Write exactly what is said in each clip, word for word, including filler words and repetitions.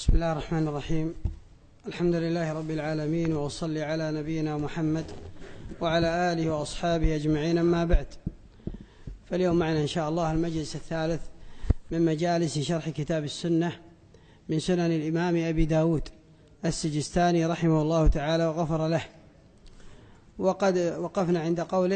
بسم الله الرحمن الرحيم. الحمد لله رب العالمين، وأصلي على نبينا محمد وعلى آله وأصحابه أجمعين، أما بعد. فاليوم معنا إن شاء الله المجلس الثالث من مجالس شرح كتاب السنة من سنن الإمام أبي داود السجستاني رحمه الله تعالى وغفر له. وقد وقفنا عند قوله: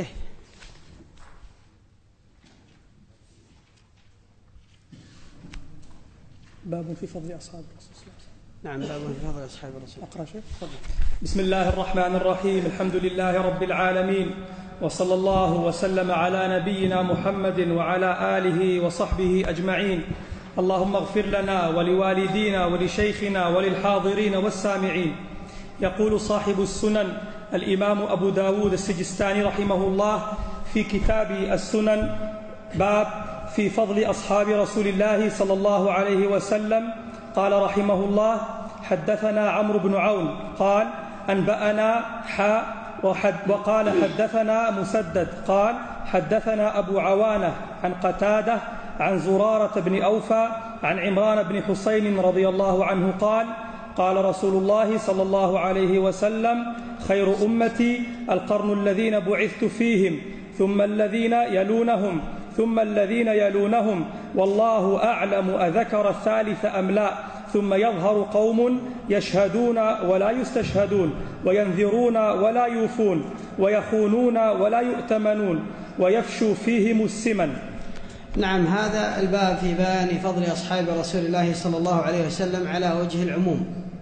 باب في فضل أصحاب الرسول صلى الله عليه وسلم. نعم، باب في فضل أصحاب الرسول. أقرأ شيء؟ بسم الله الرحمن الرحيم. الحمد لله رب العالمين، وصلى الله وسلم على نبينا محمد وعلى آله وصحبه أجمعين. اللهم اغفر لنا ولوالدينا ولشيخنا وللحاضرين والسامعين. يقول صاحب السنن الإمام أبو داود السجستاني رحمه الله في كتاب السنن: باب في فضل أصحاب رسول الله صلى الله عليه وسلم. قال رحمه الله: حدثنا عمرو بن عون قال: أنبأنا حاء وقال حدثنا مسدد قال: حدثنا أبو عوانة عن قتادة عن زرارة بن أوفى عن عمران بن حسين رضي الله عنه قال: قال رسول الله صلى الله عليه وسلم: خير أمتي القرن الذين بعثت فيهم، ثم الذين يلونهم، ثم الذين يلونهم، والله أعلم أذكر الثالث أم لا. ثم يظهر قوم يشهدون ولا يستشهدون، وينذرون ولا يوفون، ويخونون ولا يؤتمنون، ويفشو فيهم السمن. نعم، هذا الباب في بيان فضل أصحاب رسول الله صلى الله عليه وسلم على وجه العموم.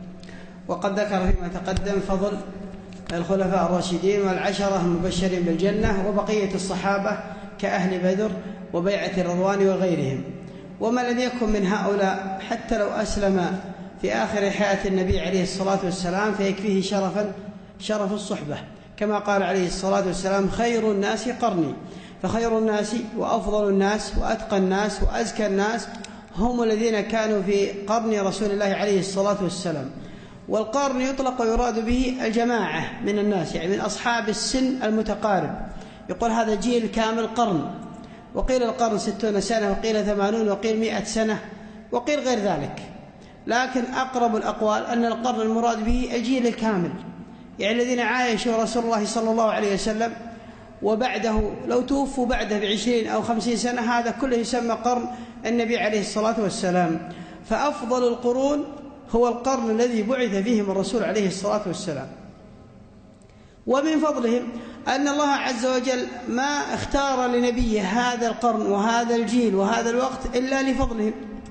وقد ذكر فيما تقدم فضل الخلفاء الراشدين والعشرة المبشرين بالجنة وبقية الصحابة كأهل بدر وبيعة الرضوان وغيرهم. وما لم يكن من هؤلاء حتى لو أسلم في آخر حياة النبي عليه الصلاة والسلام فيكفيه شرفا شرف الصحبة، كما قال عليه الصلاة والسلام: خير الناس قرني. فخير الناس وأفضل الناس وأتقى الناس وأزكى الناس هم الذين كانوا في قرن رسول الله عليه الصلاة والسلام. والقرن يطلق ويراد به الجماعة من الناس، يعني من أصحاب السن المتقارب. يقول هذا جيل كامل قرن، وقيل القرن ستون سنة، وقيل ثمانون، وقيل مئة سنة، وقيل غير ذلك. لكن أقرب الأقوال أن القرن المراد به الجيل الكامل، يعني الذين عايشوا رسول الله صلى الله عليه وسلم وبعده، لو توفوا بعده بعشرين أو خمسين سنة هذا كله يسمى قرن النبي عليه الصلاة والسلام. فأفضل القرون هو القرن الذي بعث فيهم الرسول عليه الصلاة والسلام. ومن فضلهم أن الله عز وجل ما اختار لنبيه هذا القرن وهذا الجيل وهذا الوقت إلا لفضلهم.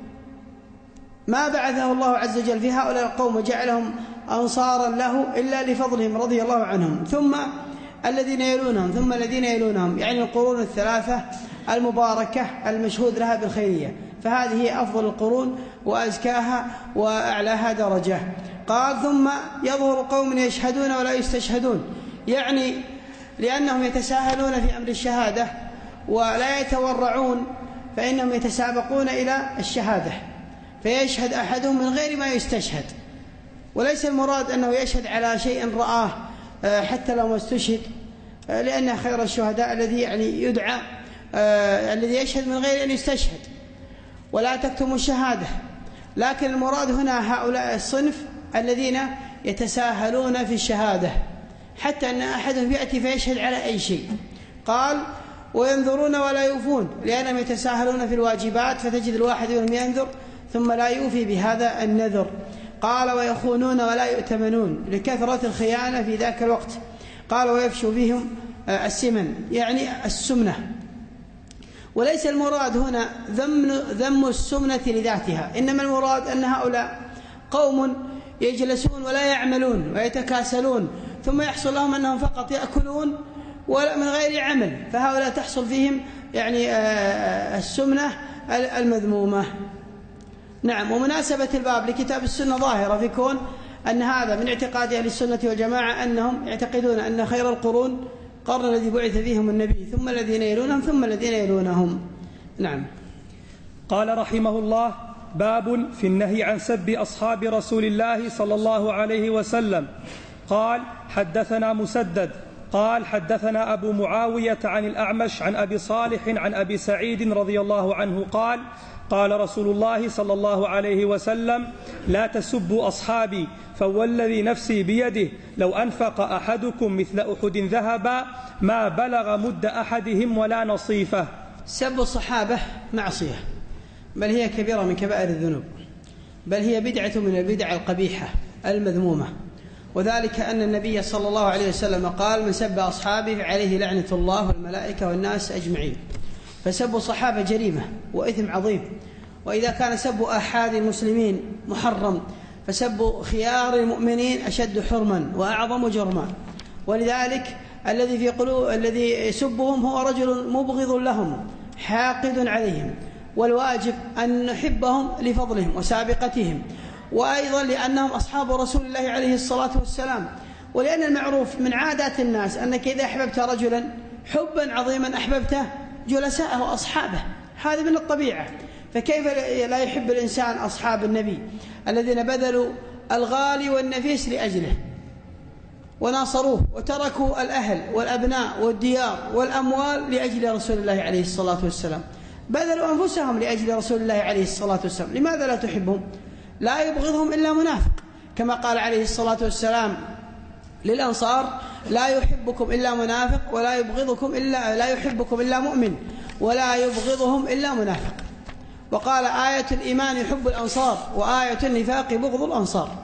ما بعثه الله عز وجل في هؤلاء القوم وجعلهم أنصارا له إلا لفضلهم رضي الله عنهم، ثم الذين يلونهم، ثم الذين يلونهم، يعني القرون الثلاثة المباركة المشهود لها بالخيرية. فهذه هي أفضل القرون وأزكاها وأعلاها درجة. قال: ثم يظهر قوم يشهدون ولا يستشهدون، يعني لأنهم يتساهلون في أمر الشهادة ولا يتورعون، فإنهم يتسابقون إلى الشهادة، فيشهد أحدهم من غير ما يستشهد. وليس المراد أنه يشهد على شيء رآه حتى لو ما استشهد، لأن خير الشهداء الذي يعني يدعى الذي يشهد من غير أن يستشهد. ولا تكتموا الشهادة. لكن المراد هنا هؤلاء الصنف الذين يتساهلون في الشهادة، حتى أن أحدهم يأتي فيشهد على أي شيء. قال: وينذرون ولا يوفون، لأنهم يتساهلون في الواجبات، فتجد الواحد منهم ينذر ثم لا يوفي بهذا النذر. قال: ويخونون ولا يؤتمنون، لكثرة الخيانة في ذاك الوقت. قال: ويفشو بهم السمن، يعني السمنة. وليس المراد هنا ذم, ذم السمنة لذاتها، إنما المراد أن هؤلاء قوم يجلسون ولا يعملون ويتكاسلون، ثم يحصل لهم أنهم فقط يأكلون ومن غير عمل، فهؤلاء تحصل فيهم يعني السمنة المذمومة. نعم. ومناسبة الباب لكتاب السنة ظاهرة في كون أن هذا من اعتقاد أهل السنة والجماعة، أنهم يعتقدون أن خير القرون قرن الذي بعث فيهم النبي، ثم الذين يلونهم، ثم الذين يلونهم. نعم. قال رحمه الله: باب في النهي عن سب أصحاب رسول الله صلى الله عليه وسلم. قال: حدثنا مسدد قال: حدثنا أبو معاوية عن الأعمش عن أبي صالح عن أبي سعيد رضي الله عنه قال: قال رسول الله صلى الله عليه وسلم: لا تسبوا أصحابي، فوالذي نفسي بيده لو أنفق أحدكم مثل أحد ذهبا ما بلغ مد أحدهم ولا نصيفه. سب الصحابة معصية، بل هي كبيرة من كبائر الذنوب، بل هي بدعة من البدع القبيحة المذمومة، وذلك أن النبي صلى الله عليه وسلم قال: من سب أصحابي فعليه لعنة الله والملائكة والناس أجمعين. فسب الصحابة جريمة وإثم عظيم، وإذا كان سب أحد المسلمين محرم فسب خيار المؤمنين أشد حرما وأعظم جرما. ولذلك الذي في قلوب الذي يسبهم هو رجل مبغض لهم حاقد عليهم، والواجب أن نحبهم لفضلهم وسابقتهم، وأيضا لأنهم أصحاب رسول الله عليه الصلاة والسلام، ولأن المعروف من عادات الناس أنك إذا أحببت رجلا حبا عظيما أحببته جلساءه وأصحابه، هذا من الطبيعة. فكيف لا يحب الإنسان أصحاب النبي الذين بذلوا الغالي والنفيس لأجله وناصروه، وتركوا الأهل والأبناء والديار والأموال لأجل رسول الله عليه الصلاة والسلام، بذلوا أنفسهم لأجل رسول الله عليه الصلاة والسلام. لماذا لا تحبهم؟ لا يبغضهم إلا منافق، كما قال عليه الصلاة والسلام للأنصار: لا يحبكم إلا منافق ولا يبغضكم إلا لا يحبكم إلا مؤمن ولا يبغضهم إلا منافق. وقال: آية الإيمان يحب الأنصار وآية النفاق بغض الأنصار.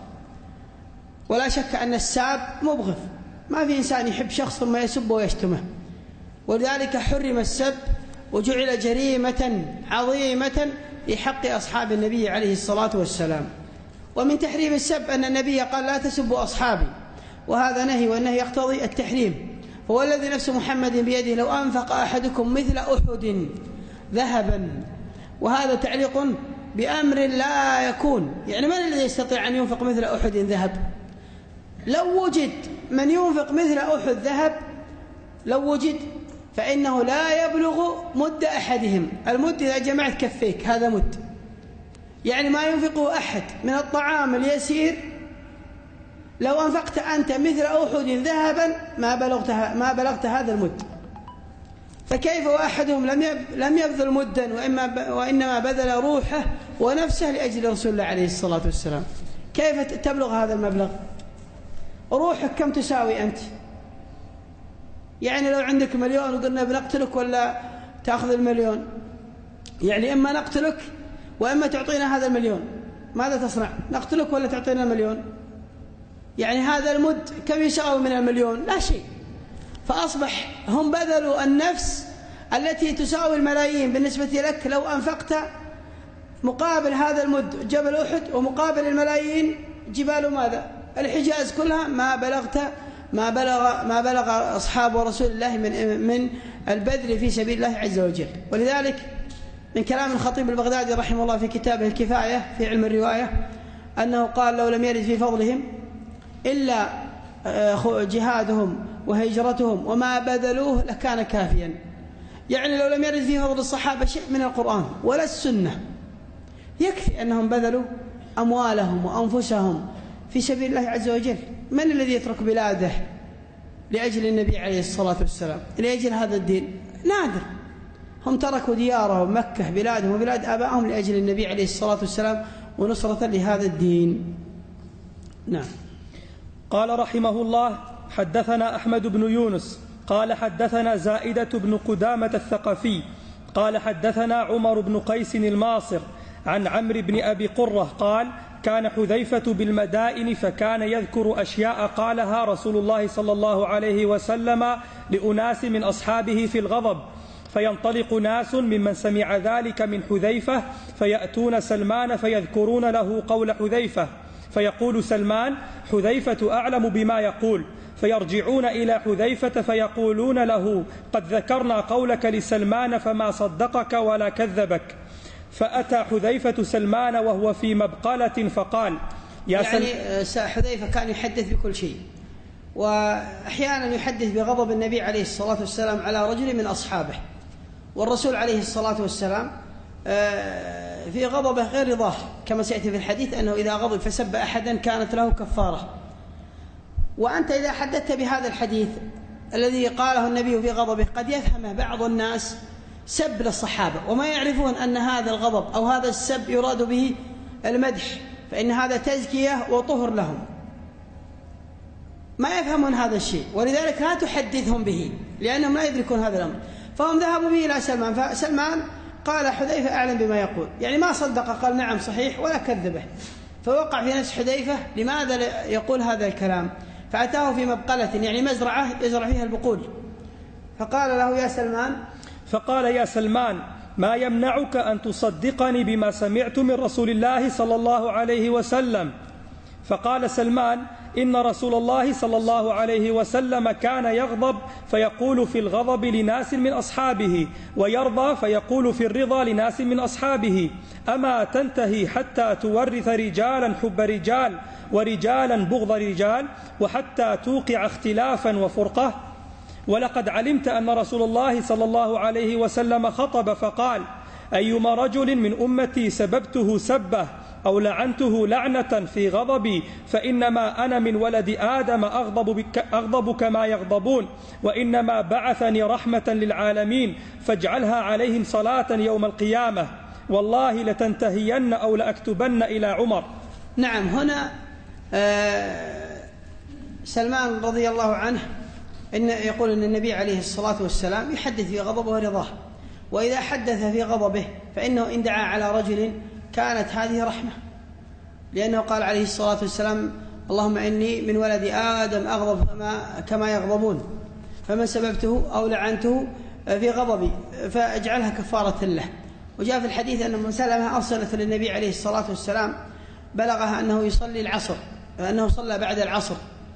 ولا شك أن الساب مبغض، ما في إنسان يحب شخص ثم يسب ويشتمه، ولذلك حرم السب وجعل جريمة عظيمة في حق أصحاب النبي عليه الصلاة والسلام. ومن تحريم السب أن النبي قال: لا تسبوا أصحابي، وهذا نهي، والنهي يقتضي التحريم. فهو الذي نفس محمد بيده لو أنفق أحدكم مثل أحد ذهبا، وهذا تعليق بأمر لا يكون، يعني من الذي يستطيع أن ينفق مثل أحد ذهب؟ لو وجد من ينفق مثل أحد ذهب، لو وجد، فإنه لا يبلغ مد أحدهم. المد إذا جمعت كفيك هذا مد، يعني ما ينفقه أحد من الطعام اليسير لو أنفقت أنت مثل أحد ذهبا ما بلغت ما بلغت هذا المد. فكيف وأحدهم لم لم يبذل مدا وإما وإنما بذل روحه ونفسه لأجل رسول الله عليه الصلاة والسلام، كيف تبلغ هذا المبلغ؟ روحك كم تساوي أنت؟ يعني لو عندك مليون وقلنا بنقتلك ولا تأخذ المليون، يعني إما نقتلك وإما تعطينا هذا المليون، ماذا تصنع؟ نقتلك ولا تعطينا المليون؟ يعني هذا المد كم يساوي من المليون؟ لا شيء. فأصبح هم بذلوا النفس التي تساوي الملايين بالنسبة لك لو أنفقت مقابل هذا المد جبل أحد، ومقابل الملايين جبال ماذا؟ الحجاز كلها ما بلغت ما بلغ ما بلغ أصحاب رسول الله من من البذل في سبيل الله عز وجل. ولذلك من كلام الخطيب البغدادي رحمه الله في كتابه الكفاية في علم الرواية أنه قال: لو لم يرد في فضلهم إلا جهادهم وهجرتهم وما بذلوه لكان كافيا. يعني لو لم يرد في فضل الصحابة شيء من القرآن ولا السنة، يكفي أنهم بذلوا أموالهم وأنفسهم في سبيل الله عز وجل. من الذي يترك بلاده لأجل النبي عليه الصلاة والسلام لأجل هذا الدين؟ نادر. هم تركوا ديارهم مكة بلادهم وبلاد آبائهم لأجل النبي عليه الصلاة والسلام ونصرة لهذا الدين. نعم. قال رحمه الله: حدثنا أحمد بن يونس قال حدثنا زائدة بن قدامة الثقفي قال حدثنا عمر بن قيس الماصر عن عمرو بن أبي قرة قال: كان حذيفة بالمدائن فكان يذكر أشياء قالها رسول الله صلى الله عليه وسلم لأناس من أصحابه في الغضب، فينطلق ناس ممن سمع ذلك من حذيفة فيأتون سلمان فيذكرون له قول حذيفة، فيقول سلمان: حذيفة أعلم بما يقول، فيرجعون إلى حذيفة فيقولون له: قد ذكرنا قولك لسلمان فما صدقك ولا كذبك. فأتى حذيفة سلمان وهو في مبقلة فقال: يا يعني حذيفة كان يحدث بكل شيء، وأحيانا يحدث بغضب النبي عليه الصلاة والسلام على رجل من أصحابه، والرسول عليه الصلاة والسلام في غضبه غير رضاه، كما سيأتي في الحديث أنه إذا غضب فسب أحدا كانت له كفارة. وأنت إذا حدثت بهذا الحديث الذي قاله النبي في غضبه قد يفهم بعض الناس سب للصحابة وما يعرفون أن هذا الغضب أو هذا السب يراد به المدح، فإن هذا تزكية وطهر لهم، ما يفهمون هذا الشيء، ولذلك لا تحدثهم به لأنهم لا يدركون هذا الأمر. فهم ذهبوا به إلى سلمان، فسلمان قال حذيفة أعلم بما يقول، يعني ما صدق، قال نعم صحيح ولا كذبه. فوقع في نفس حذيفة لماذا يقول هذا الكلام، فأتاه في مبقلة يعني مزرعة يزرع فيها البقول، فقال له يا سلمان فقال يا سلمان ما يمنعك أن تصدقني بما سمعت من رسول الله صلى الله عليه وسلم؟ فقال سلمان إن رسول الله صلى الله عليه وسلم كان يغضب فيقول في الغضب لناس من أصحابه، ويرضى فيقول في الرضا لناس من أصحابه، أما تنتهي حتى تورث رجالا حب رجال ورجالا بغض رجال، وحتى توقع اختلافا وفرقة؟ ولقد علمت أن رسول الله صلى الله عليه وسلم خطب فقال أيما رجل من أمتي سببته سبه أو لعنته لعنة في غضبي فإنما أنا من ولد آدم أغضب, بك أغضب كما يغضبون، وإنما بعثني رحمة للعالمين فاجعلها عليهم صلاة يوم القيامة، والله لتنتهين أو لأكتبن إلى عمر. نعم، هنا آه سلمان رضي الله عنه إن يقول أن النبي عليه الصلاة والسلام يحدث في غضبه ورضاه، وإذا حدث في غضبه فإنه إن دعا على رجل كانت هذه رحمة، لأنه قال عليه الصلاة والسلام اللهم إني من ولد آدم أغضب كما يغضبون، فمن سببته أو لعنته في غضبي فاجعلها كفارة له. وجاء في الحديث أن أم سلمة أرسلت للنبي عليه الصلاة والسلام بلغها أنه يصلي العصر، أنه صلى بعد العصر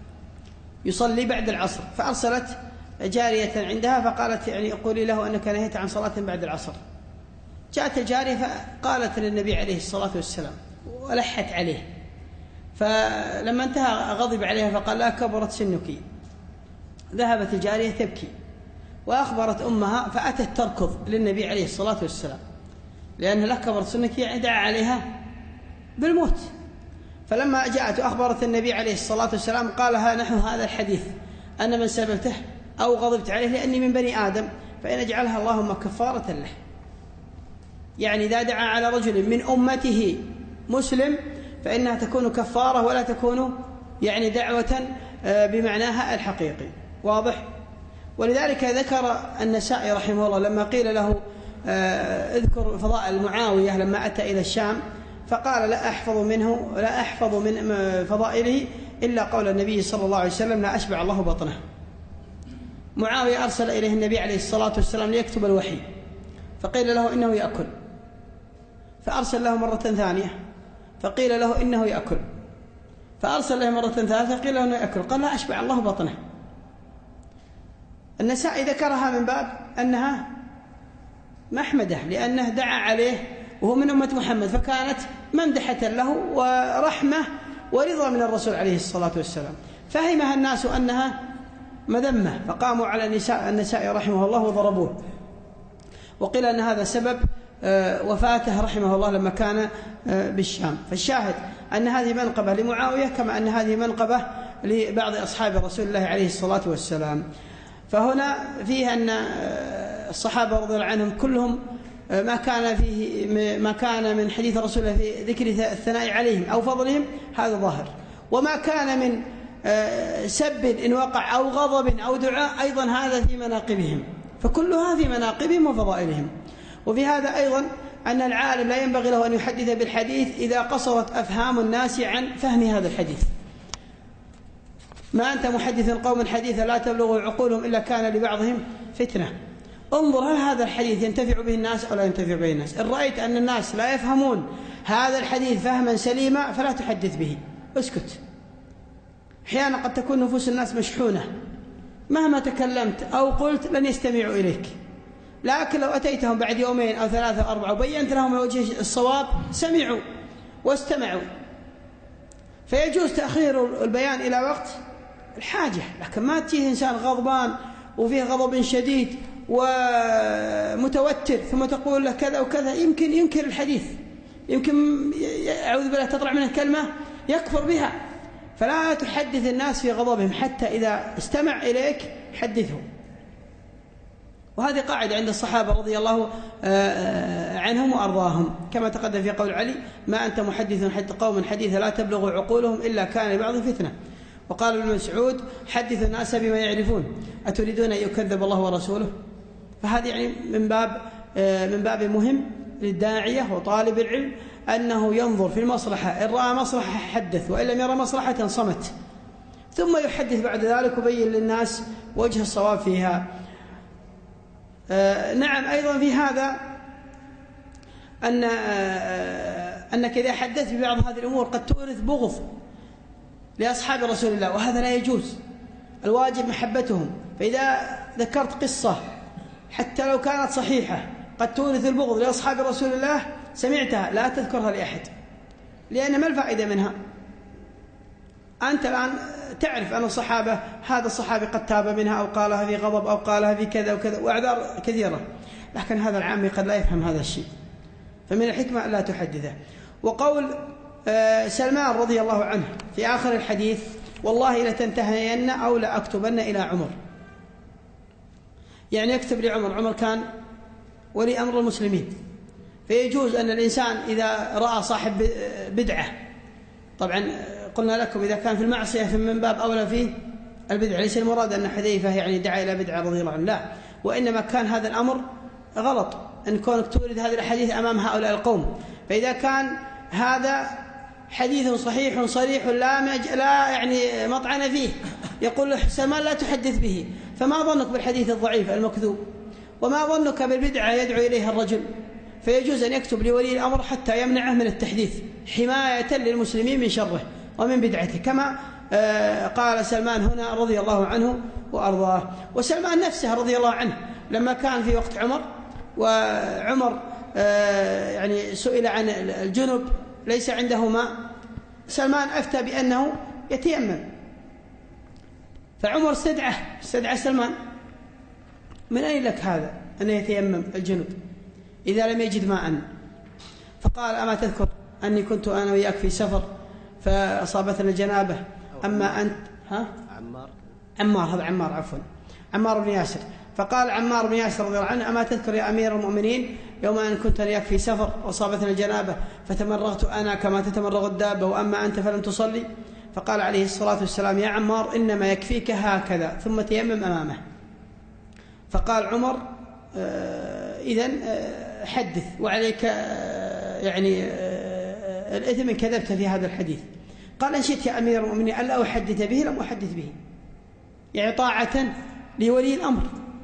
يصلي بعد العصر، فأرسلت جارية عندها فقالت يعني قولي له أنك نهيت عن صلاة بعد العصر. جاءت الجارية فقالت للنبي عليه الصلاة والسلام ولحت عليه، فلما انتهى غضب عليها فقال لا كبرت سنك. ذهبت الجارية تبكي وأخبرت أمها فأتت تركض للنبي عليه الصلاة والسلام، لأنها لا كبرت سنك يعني دعا عليها بالموت. فلما جاءت وأخبرت النبي عليه الصلاة والسلام قالها نحو هذا الحديث أن من سببته أو غضبت عليه لأني من بني آدم فإن اجعلها اللهم كفارة له، يعني إذا دعا على رجل من أمته مسلم فإنها تكون كفارة ولا تكون يعني دعوة بمعناها الحقيقي. واضح؟ ولذلك ذكر النسائي رحمه الله لما قيل له اذكر فضائل معاوية لما أتى إلى الشام، فقال لا أحفظ منه لا أحفظ من فضائله إلا قول النبي صلى الله عليه وسلم لا أشبع الله بطنه. معاوية أرسل إليه النبي عليه الصلاة والسلام ليكتب الوحي، فقيل له إنه يأكل، فأرسل له مرة ثانية فقيل له إنه يأكل، فأرسل له مرة ثالثة فقيل له إنه يأكل، قال لا أشبع الله بطنه. النسائي ذكرها من باب أنها محمدة لأنه دعا عليه وهو من أمة محمد، فكانت ممدحة له ورحمة ورضا من الرسول عليه الصلاة والسلام، فهمها الناس أنها مذمة فقاموا على النساء النسائي رحمه الله وضربوه، وقيل أن هذا سبب وفاته رحمه الله لما كان بالشام. فالشاهد أن هذه منقبة لمعاوية كما أن هذه منقبة لبعض أصحاب رسول الله عليه الصلاة والسلام. فهنا فيه أن الصحابة رضي الله عنهم كلهم ما كان فيه ما كان من حديث رسول الله في ذكر الثناء عليهم أو فضلهم هذا ظاهر، وما كان من سب إن وقع أو غضب أو دعاء أيضا هذا في مناقبهم، فكلها في مناقبهم وفضائلهم. وفي هذا أيضا أن العالم لا ينبغي له أن يحدث بالحديث إذا قصرت أفهام الناس عن فهم هذا الحديث. ما أنت محدث قوم حديثا لا تبلغ عقولهم إلا كان لبعضهم فتنة. انظر هل هذا الحديث ينتفع به الناس أو لا ينتفع به الناس. إن رأيت أن الناس لا يفهمون هذا الحديث فهما سليما فلا تحدث به، اسكت. أحيانا قد تكون نفوس الناس مشحونة، مهما تكلمت أو قلت لن يستمعوا إليك، لكن لو أتيتهم بعد يومين أو ثلاثة أو أربعة وبينت لهم وجه الصواب سمعوا واستمعوا. فيجوز تأخير البيان إلى وقت الحاجة، لكن ما تجيه إنسان غضبان وفيه غضب شديد ومتوتر ثم تقول له كذا وكذا، يمكن ينكر الحديث، يمكن أعوذ بالله تطلع منه كلمة يكفر بها. فلا تحدث الناس في غضبهم، حتى إذا استمع إليك حدثه. وهذه قاعدة عند الصحابة رضي الله عنهم وأرضاهم، كما تقدم في قول علي: ما أنت محدث حد قوم حديث لا تبلغ عقولهم إلا كان لبعض فتنة. وقال ابن مسعود: حدث الناس بما يعرفون أتريدون أن يكذب الله ورسوله؟ فهذه يعني من باب من باب مهم للداعية وطالب العلم أنه ينظر في المصلحة، إن رأى مصلحة حدث، وإن لم يرى مصلحة صمت، ثم يحدث بعد ذلك ويبين للناس وجه الصواب فيها. آه نعم، أيضا في هذا أن آه أنك إذا حدثت ببعض هذه الأمور قد تورث بغض لأصحاب رسول الله، وهذا لا يجوز، الواجب محبتهم. فإذا ذكرت قصة حتى لو كانت صحيحة قد تورث البغض لأصحاب رسول الله سمعتها لا تذكرها لأحد، لأن ما الفائدة منها؟ أنت الآن تعرف أن الصحابة هذا الصحابي قد تاب منها أو قالها في غضب أو قالها في كذا وكذا وأعذار كثيرة، لكن هذا العامي قد لا يفهم هذا الشيء، فمن الحكمة لا تحدثه. وقول سلمان رضي الله عنه في آخر الحديث: والله لتنتهين أو لأكتبن إلى عمر، يعني يكتب لعمر. عمر كان ولي أمر المسلمين، فيجوز أن الإنسان إذا رأى صاحب بدعة، طبعا قلنا لكم إذا كان في المعصية فمن باب أولى فيه البدعة، ليس المراد أن حذيفة يعني دعا إلى بدعة رضي الله عنه، لا، وإنما كان هذا الأمر غلط أن كونك تورد هذه الحديث أمام هؤلاء القوم. فإذا كان هذا حديث صحيح صريح لا, مج... لا يعني مطعن فيه، يقول له سلمان لا تحدث به، فما ظنك بالحديث الضعيف المكذوب؟ وما ظنك بالبدعة يدعو إليها الرجل؟ فيجوز أن يكتب لولي الأمر حتى يمنعه من التحديث حماية للمسلمين من شره ومن بدعته، كما قال سلمان هنا رضي الله عنه وأرضاه. وسلمان نفسه رضي الله عنه لما كان في وقت عمر، وعمر يعني سئل عن الجنب ليس عنده ماء، سلمان أفتى بأنه يتيمم، فعمر استدعاه استدعى سلمان: من أين لك هذا أن يتيمم الجنب إذا لم يجد ماء؟ فقال: أما تذكر أني كنت أنا وياك في سفر فأصابتنا الجنابة، أما أنت ها؟ عمار عمار هذا عمار عفوا عمار بن ياسر. فقال عمار بن ياسر رضي الله عنه: أما تذكر يا أمير المؤمنين يوم أن كنت وياك في سفر وأصابتنا الجنابة فتمرغت أنا كما تتمرغ الدابة وأما أنت فلم تصلي؟ فقال عليه الصلاة والسلام: يا عمار إنما يكفيك هكذا، ثم تيمم أمامه. فقال عمر: آه إذن آه حدث وعليك آه يعني آه الإثم إن كذبت في هذا الحديث. قال: إن شئت يا أمير المؤمنين ألا أحدث به لم أحدث به، يعني طاعة لولي الأمر،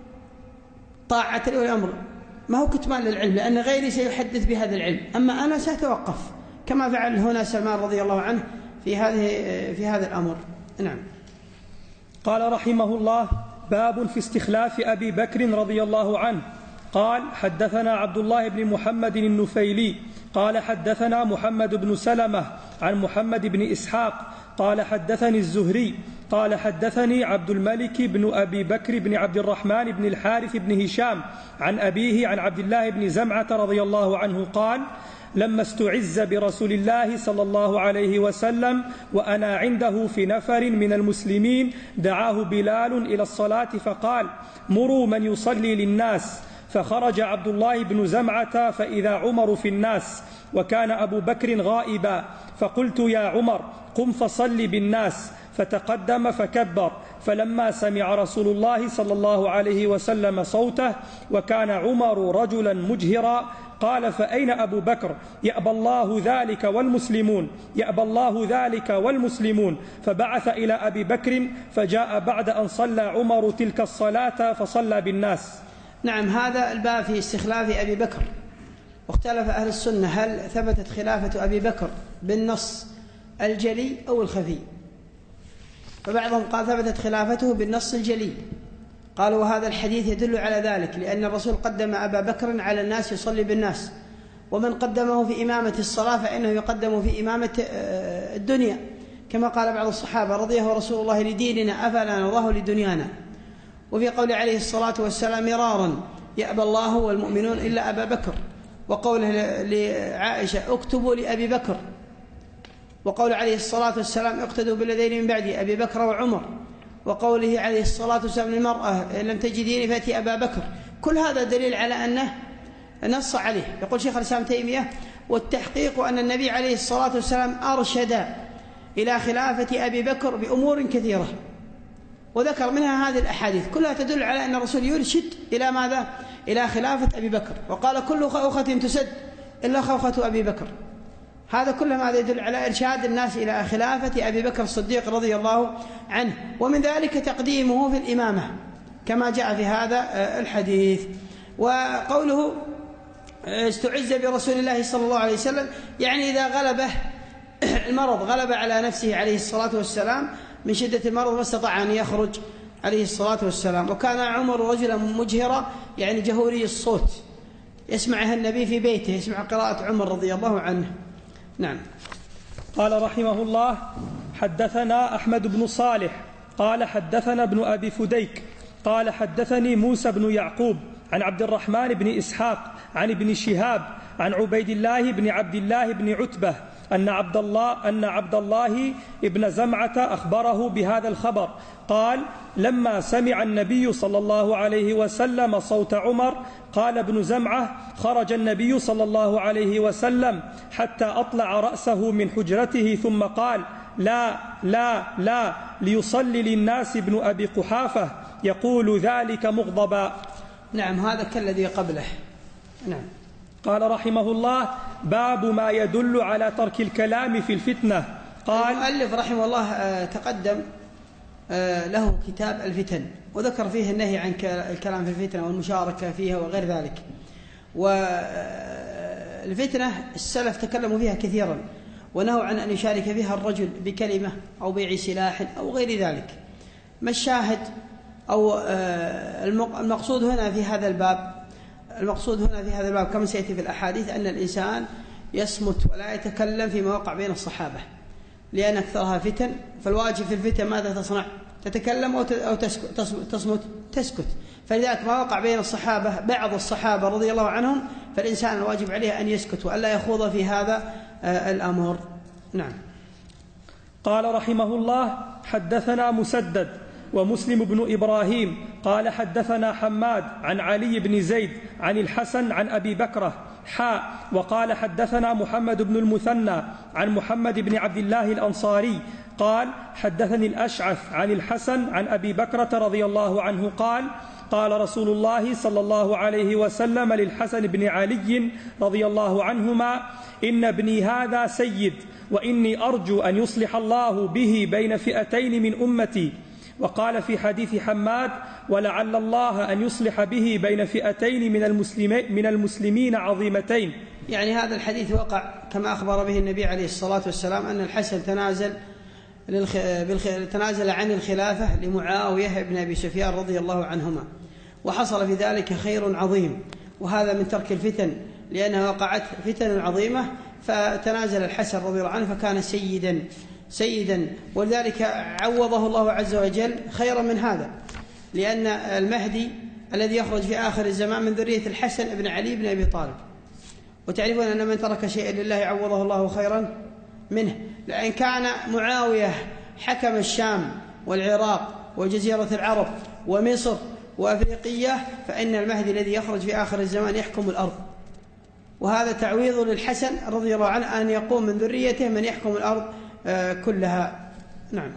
طاعة لولي الأمر، ما هو كتمان للعلم، لأن غيري سيحدث بهذا العلم، أما أنا سأتوقف، كما فعل هنا سلمان رضي الله عنه في هذه في هذا الأمر. نعم. قال رحمه الله: باب في استخلاف أبي بكر رضي الله عنه. قال: حدثنا عبد الله بن محمد النفيلي قال حدثنا محمد بن سلمة عن محمد بن إسحاق قال حدثني الزهري قال حدثني عبد الملك بن أبي بكر بن عبد الرحمن بن الحارث بن هشام عن أبيه عن عبد الله بن زمعة رضي الله عنه قال: لما استعز برسول الله صلى الله عليه وسلم وأنا عنده في نفر من المسلمين دعاه بلال إلى الصلاة فقال: مروا من يصلي للناس. فخرج عبد الله بن زمعة فإذا عمر في الناس وكان أبو بكر غائبا، فقلت: يا عمر قم فصل بالناس، فتقدم فكبر، فلما سمع رسول الله صلى الله عليه وسلم صوته وكان عمر رجلا مجهرا قال: فأين أبو بكر؟ يأبى الله ذلك والمسلمون يأبى الله ذلك والمسلمون فبعث إلى أبي بكر فجاء بعد أن صلى عمر تلك الصلاة فصلى بالناس. نعم، هذا الباب في استخلاف أبي بكر. واختلف أهل السنة هل ثبتت خلافة أبي بكر بالنص الجلي أو الخفي، فبعضهم قال ثبتت خلافته بالنص الجلي، قالوا وهذا الحديث يدل على ذلك، لأن الرسول قدم أبا بكر على الناس يصلي بالناس، ومن قدمه في إمامة الصلاة فإنه يقدم في إمامة الدنيا، كما قال بعض الصحابة: رضيه رسول الله لديننا أفلا نرضاه لدنيانا. وفي قول عليه الصلاة والسلام مرارا: يأبى الله والمؤمنون إلا أبا بكر. وقوله لعائشة: اكتبوا لأبي بكر. وقول عليه الصلاة والسلام: اقتدوا بالذين من بعدي أبي بكر وعمر. وقوله عليه الصلاة والسلام للمرأة: إن لم تجديني فأتي أبا بكر. كل هذا دليل على أنه نص عليه. يقول شيخ الإسلام تيمية: والتحقيق أن النبي عليه الصلاة والسلام أرشد إلى خلافة أبي بكر بأمور كثيرة، وذكر منها هذه الأحاديث كلها تدل على أن الرسول يرشد إلى ماذا؟ إلى خلافة أبي بكر. وقال: كل خوخة تسد إلا خوخة أبي بكر. هذا كله ماذا يدل على إرشاد الناس إلى خلافة أبي بكر الصديق رضي الله عنه، ومن ذلك تقديمه في الإمامة كما جاء في هذا الحديث. وقوله استعز برسول الله صلى الله عليه وسلم يعني إذا غلبه المرض، غلب على نفسه عليه الصلاة والسلام من شدة المرض ما استطاع أن يخرج عليه الصلاة والسلام. وكان عمر رجلا مجهرا يعني جهوري الصوت، يسمعها النبي في بيته، يسمع قراءة عمر رضي الله عنه. نعم. قال رحمه الله: حدثنا أحمد بن صالح قال حدثنا ابن أبي فديك قال حدثني موسى بن يعقوب عن عبد الرحمن بن إسحاق عن ابن شهاب عن عبيد الله بن عبد الله بن عتبة أن عبد الله أن عبد الله ابن زمعة أخبره بهذا الخبر قال: لما سمع النبي صلى الله عليه وسلم صوت عمر قال ابن زمعة: خرج النبي صلى الله عليه وسلم حتى أطلع رأسه من حجرته ثم قال: لا لا لا ليصلي للناس ابن أبي قحافة يقول ذلك مغضبا. نعم، هذا كالذي قبله. نعم. قال رحمه الله: باب ما يدل على ترك الكلام في الفتنة. قال المؤلف رحمه الله تقدم له كتاب الفتن، وذكر فيه النهي عن الكلام في الفتنة والمشاركة فيها وغير ذلك. والفتنة السلف تكلموا فيها كثيرا، ونهوا عن أن يشارك فيها الرجل بكلمة أو بيع سلاح أو غير ذلك. ما الشاهد أو المقصود هنا في هذا الباب؟ المقصود هنا في هذا الباب كما سيأتي في الأحاديث أن الإنسان يصمت ولا يتكلم فيما وقع بين الصحابة، لأن أكثرها فتن. فالواجب في الفتن ماذا تصنع؟ تتكلم أو تصمت؟ تسكت. فلذلك ما وقع بين الصحابة، بعض الصحابة رضي الله عنهم، فالإنسان الواجب عليه أن يسكت وألا يخوض في هذا الأمر. نعم. قال رحمه الله: حدثنا مسدد ومسلم بن إبراهيم قال حدثنا حماد عن علي بن زيد عن الحسن عن أبي بكرة حاء وقال حدثنا محمد بن المثنى عن محمد بن عبد الله الأنصاري قال حدثني الأشعث عن الحسن عن أبي بكرة رضي الله عنه قال: قال رسول الله صلى الله عليه وسلم للحسن بن علي رضي الله عنهما: إن ابني هذا سيد، وإني أرجو أن يصلح الله به بين فئتين من أمتي. وقال في حديث حماد: ولعل الله أن يصلح به بين فئتين من المسلمين, من المسلمين عظيمتين. يعني هذا الحديث وقع كما أخبر به النبي عليه الصلاة والسلام أن الحسن تنازل, للخ... بالخ... تنازل عن الخلافة لمعاوية بن أبي سفيان رضي الله عنهما، وحصل في ذلك خير عظيم، وهذا من ترك الفتن، لأنها وقعت فتن عظيمة، فتنازل الحسن رضي الله عنه فكان سيدا سيدا ولذلك عوضه الله عز وجل خيرا من هذا، لأن المهدي الذي يخرج في آخر الزمان من ذرية الحسن بن علي بن أبي طالب، وتعرفون أن من ترك شيئا لله عوضه الله خيرا منه. لأن كان معاوية حكم الشام والعراق وجزيرة العرب ومصر وأفريقية، فإن المهدي الذي يخرج في آخر الزمان يحكم الأرض، وهذا تعويض للحسن رضي الله عنه أن يقوم من ذريته من يحكم الأرض كلها. نعم.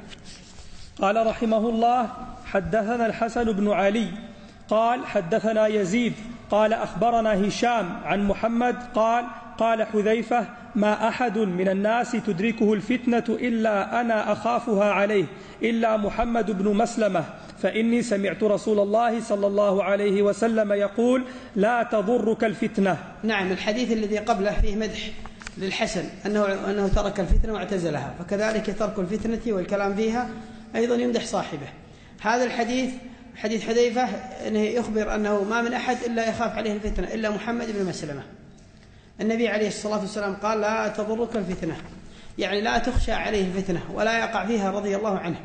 قال رحمه الله: حدثنا الحسن بن علي قال حدثنا يزيد قال أخبرنا هشام عن محمد قال قال حذيفة: ما أحد من الناس تدركه الفتنة إلا أنا أخافها عليه إلا محمد بن مسلمة، فإني سمعت رسول الله صلى الله عليه وسلم يقول: لا تضرك الفتنة. نعم. الحديث الذي قبله فيه مدح للحسن أنه, أنه ترك الفتنة واعتزلها، فكذلك ترك الفتنة والكلام فيها أيضا يمدح صاحبه. هذا الحديث حديث حذيفة أنه يخبر أنه ما من أحد إلا يخاف عليه الفتنة إلا محمد بن مسلمة. النبي عليه الصلاة والسلام قال: لا تضرك الفتنة، يعني لا تخشى عليه الفتنة ولا يقع فيها رضي الله عنه،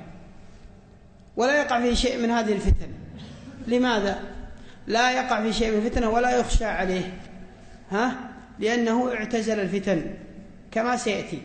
ولا يقع فيه شيء من هذه الفتن. لماذا لا يقع في شيء من الفتنة ولا يخشى عليه؟ ها؟ لأنه اعتزل الفتن كما سيأتي.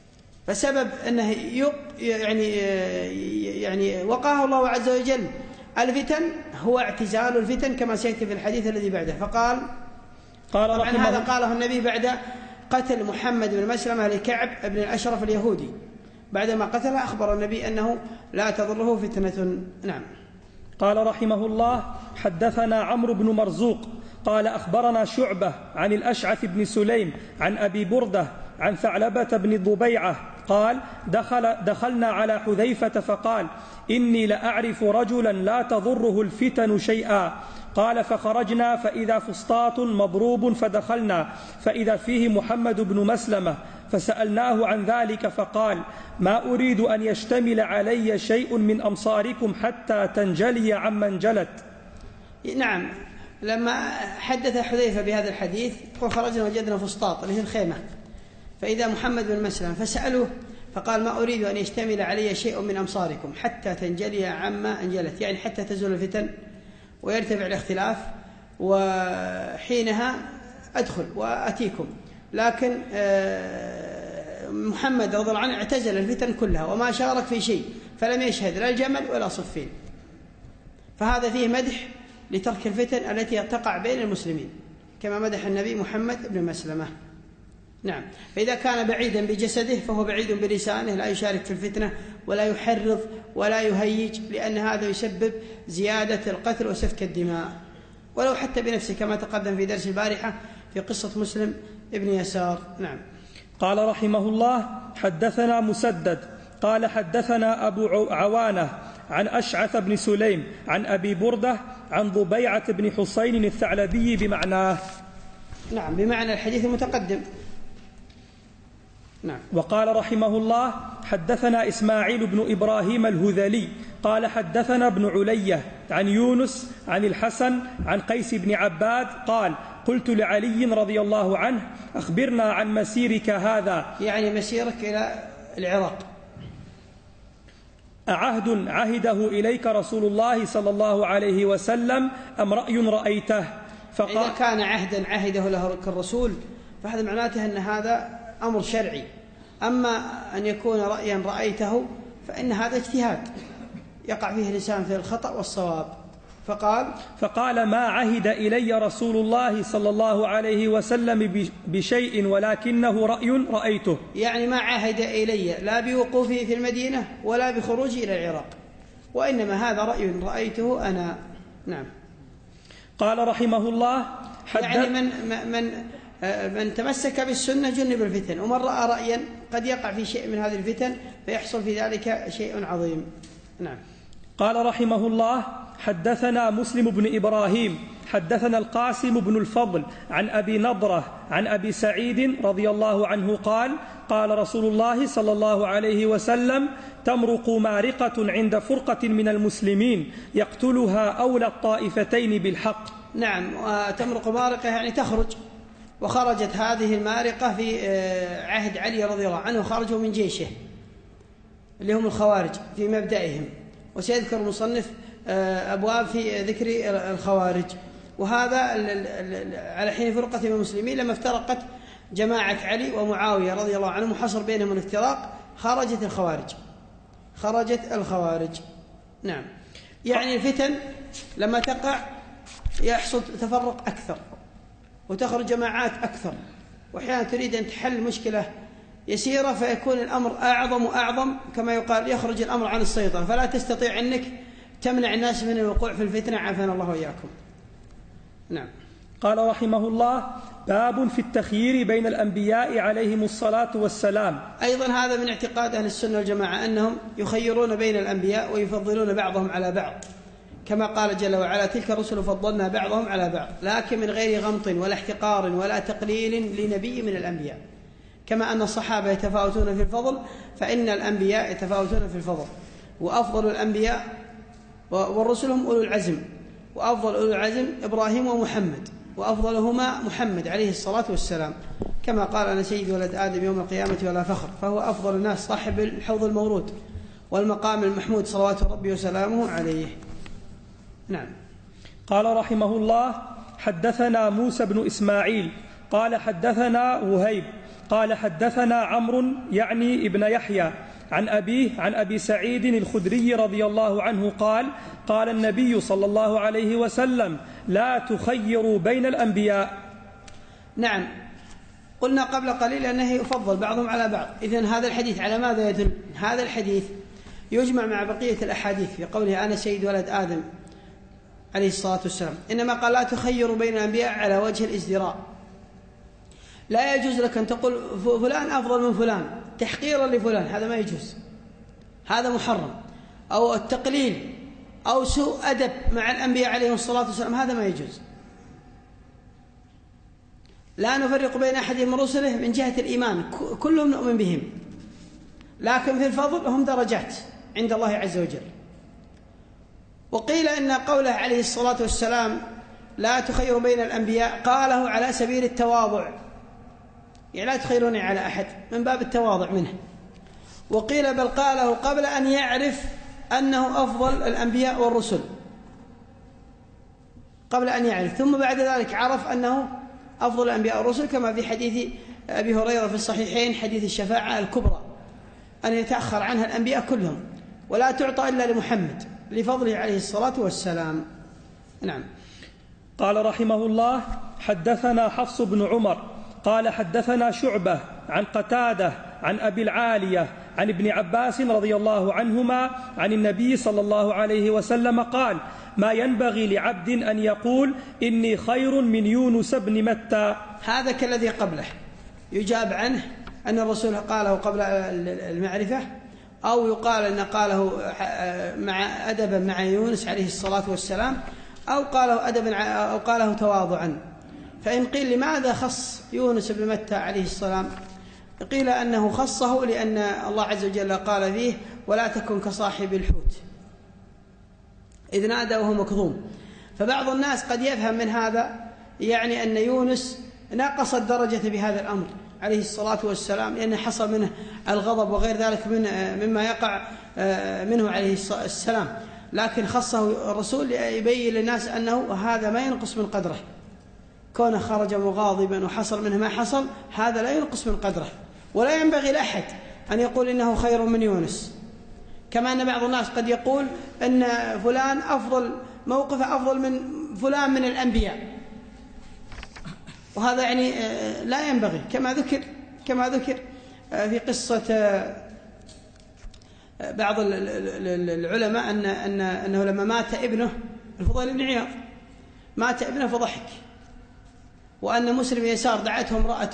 فسبب أنه يق يعني يعني وقاه الله عز وجل الفتن هو اعتزال الفتن كما سيأتي في الحديث الذي بعده. فقال قال طبعا رحمه هذا قاله النبي بعد قتل محمد بن مسلمة لكعب بن الأشرف اليهودي، بعدما قتله أخبر النبي أنه لا تضره فتنة. نعم. قال رحمه الله: حدثنا عمرو بن مرزوق قال أخبرنا شعبة عن الأشعث بن سليم عن أبي بردة عن ثعلبة بن ضبيعة قال: دخل دخلنا على حذيفة فقال: إني لأعرف رجلا لا تضره الفتن شيئا. قال: فخرجنا فإذا فسطاط مضروب فدخلنا فإذا فيه محمد بن مسلمة فسألناه عن ذلك فقال: ما أريد أن يشتمل علي شيء من أمصاركم حتى تنجلي عمن جلت. نعم. لما حدث حذيفة بهذا الحديث وخرجنا وجدنا فسطاط اللي هي الخيمة، فإذا محمد بن مسلمة فسألوه فقال: ما أريد أن يشتمل علي شيء من أمصاركم حتى تنجلي عما أنجلت، يعني حتى تزول الفتن ويرتفع الاختلاف، وحينها أدخل وأتيكم. لكن محمد رضي الله عنه اعتزل الفتن كلها وما شارك في شيء، فلم يشهد لا الجمل ولا صفين، فهذا فيه مدح لترك الفتن التي تقع بين المسلمين كما مدح النبي محمد بن مسلمة. نعم. فإذا كان بعيدا بجسده فهو بعيد بلسانه، لا يشارك في الفتنة ولا يحرض ولا يهيج، لأن هذا يسبب زيادة القتل وسفك الدماء، ولو حتى بنفسه كما تقدم في درس البارحة في قصة مسلم ابن يسار. نعم. قال رحمه الله: حدثنا مسدد قال حدثنا أبو عوانة عن أشعث بن سليم عن أبي بردة عن ضبيعة بن حسين الثعلبي بمعناه. نعم، بمعنى الحديث المتقدم. نعم. وقال رحمه الله: حدثنا إسماعيل بن إبراهيم الهذلي قال حدثنا ابن علية عن يونس عن الحسن عن قيس بن عباد قال: قلت لعلي رضي الله عنه: أخبرنا عن مسيرك هذا، يعني مسيرك إلى العراق، أعهد عهده إليك رسول الله صلى الله عليه وسلم أم رأي رأيته؟ فقال: إذا كان عهدا عهده له الرسول فهذا معناته أن هذا أمر شرعي، أما أن يكون رأيا رأيته فإن هذا اجتهاد يقع فيه الإنسان في الخطأ والصواب. فقال فقال: ما عهد إلي رسول الله صلى الله عليه وسلم بشيء ولكنه رأي رأيته، يعني ما عهد إلي لا بوقوفي في المدينة ولا بخروجي إلى العراق، وإنما هذا رأي رأيته أنا. نعم. قال رحمه الله: يعني من من من تمسك بالسنة جنب الفتن، ومن رأى رأيا قد يقع في شيء من هذه الفتن فيحصل في ذلك شيء عظيم. نعم. قال رحمه الله: حدثنا مسلم بن إبراهيم حدثنا القاسم بن الفضل عن أبي نضرة عن أبي سعيد رضي الله عنه قال: قال رسول الله صلى الله عليه وسلم: تمرق مارقة عند فرقة من المسلمين يقتلها أولى الطائفتين بالحق. نعم. تمرق مارقة يعني تخرج، وخرجت هذه المارقة في عهد علي رضي الله عنه، خرجوا من جيشه اللي هم الخوارج في مبدئهم، وسيذكر المصنف أبواب في ذكر الخوارج. وهذا على حين فرقة من المسلمين لما افترقت جماعة علي ومعاوية رضي الله عنهم وحصل بينهم الافتراق، خرجت الخوارج خرجت الخوارج نعم. يعني الفتن لما تقع يحصل تفرق أكثر وتخرج جماعات أكثر، وأحيانا تريد أن تحل مشكلة يسيرة فيكون الأمر أعظم وأعظم، كما يقال يخرج الأمر عن السيطرة، فلا تستطيع أنك تمنع الناس من الوقوع في الفتنة، عافانا الله وإياكم. نعم. قال رحمه الله: باب في التخيير بين الأنبياء عليهم الصلاة والسلام. أيضا هذا من اعتقاد أهل السنة والجماعة أنهم يخيرون بين الأنبياء ويفضلون بعضهم على بعض، كما قال جل وعلا: تلك الرسل فضلنا بعضهم على بعض، لكن من غير غمط ولا احتقار ولا تقليل لنبي من الأنبياء. كما أن الصحابة يتفاوتون في الفضل فإن الأنبياء يتفاوتون في الفضل، وأفضل الأنبياء والرسل هم أولو العزم، وأفضل أولو العزم إبراهيم ومحمد، وأفضلهما محمد عليه الصلاة والسلام، كما قال: أنا سيد ولد آدم يوم القيامة ولا فخر، فهو أفضل الناس صاحب الحوض المورود والمقام المحمود صلوات ربي وسلامه عليه. نعم. قال رحمه الله: حدثنا موسى بن إسماعيل قال حدثنا وهيب قال حدثنا عمرو يعني ابن يحيى عن أبيه عن أبي سعيد الخدري رضي الله عنه قال قال النبي صلى الله عليه وسلم لا تخيروا بين الأنبياء. نعم، قلنا قبل قليل أنه يفضل بعضهم على بعض. إذن هذا الحديث على ماذا يدل؟ هذا الحديث يجمع مع بقية الأحاديث في قوله أنا سيد ولد آدم عليه الصلاة والسلام، إنما قال لا تخيروا بين الأنبياء على وجه الازدراء. لا يجوز لك أن تقول فلان أفضل من فلان تحقيرا لفلان، هذا ما يجوز، هذا محرم. أو التقليل أو سوء أدب مع الأنبياء عليهم الصلاة والسلام، هذا ما يجوز. لا نفرق بين أحد من رسله من جهة الإيمان، كلهم نؤمن بهم، لكن في الفضل هم درجات عند الله عز وجل. وقيل إن قوله عليه الصلاة والسلام لا تخيروا بين الأنبياء قاله على سبيل التواضع، يعني لا تخيروني على أحد من باب التواضع منه. وقيل بل قاله قبل أن يعرف أنه أفضل الأنبياء والرسل، قبل أن يعرف، ثم بعد ذلك عرف أنه أفضل الأنبياء والرسل، كما في حديث أبي هريرة في الصحيحين حديث الشفاعة الكبرى أن يتأخر عنها الأنبياء كلهم ولا تعطى إلا لمحمد لفضله عليه الصلاة والسلام. نعم. قال رحمه الله حدثنا حفص بن عمر قال حدثنا شعبة عن قتادة عن أبي العالية عن ابن عباس رضي الله عنهما عن النبي صلى الله عليه وسلم قال ما ينبغي لعبد أن يقول إني خير من يونس بن متى. هذا كالذي قبله يجاب عنه أن الرسول قاله قبل المعرفة، أو يقال أن قاله مع أدبا مع يونس عليه الصلاة والسلام، أو قاله أدبا أو قاله تواضعا. فإن قيل لماذا خص يونس بن متى عليه السلام، قيل أنه خصه لأن الله عز وجل قال فيه ولا تكن كصاحب الحوت إذ نادى وهو مكظوم. فبعض الناس قد يفهم من هذا يعني أن يونس نقص الدرجة بهذا الأمر عليه الصلاة والسلام، لأنه حصل منه الغضب وغير ذلك من مما يقع منه عليه السلام، لكن خصه الرسول ليبين للناس أنه هذا ما ينقص من قدره، كونه خرج مغاضبا وحصل منه ما حصل هذا لا ينقص من قدره، ولا ينبغي لأحد أن يقول إنه خير من يونس. كما أن بعض الناس قد يقول أن فلان أفضل موقفه أفضل من فلان من الأنبياء، وهذا يعني لا ينبغي، كما ذكر كما ذكر في قصة بعض العلماء أن أن أنه لما مات ابنه الفضيل بن عياض مات ابنه فضحك، وأن مسلم يسار دعته امرأة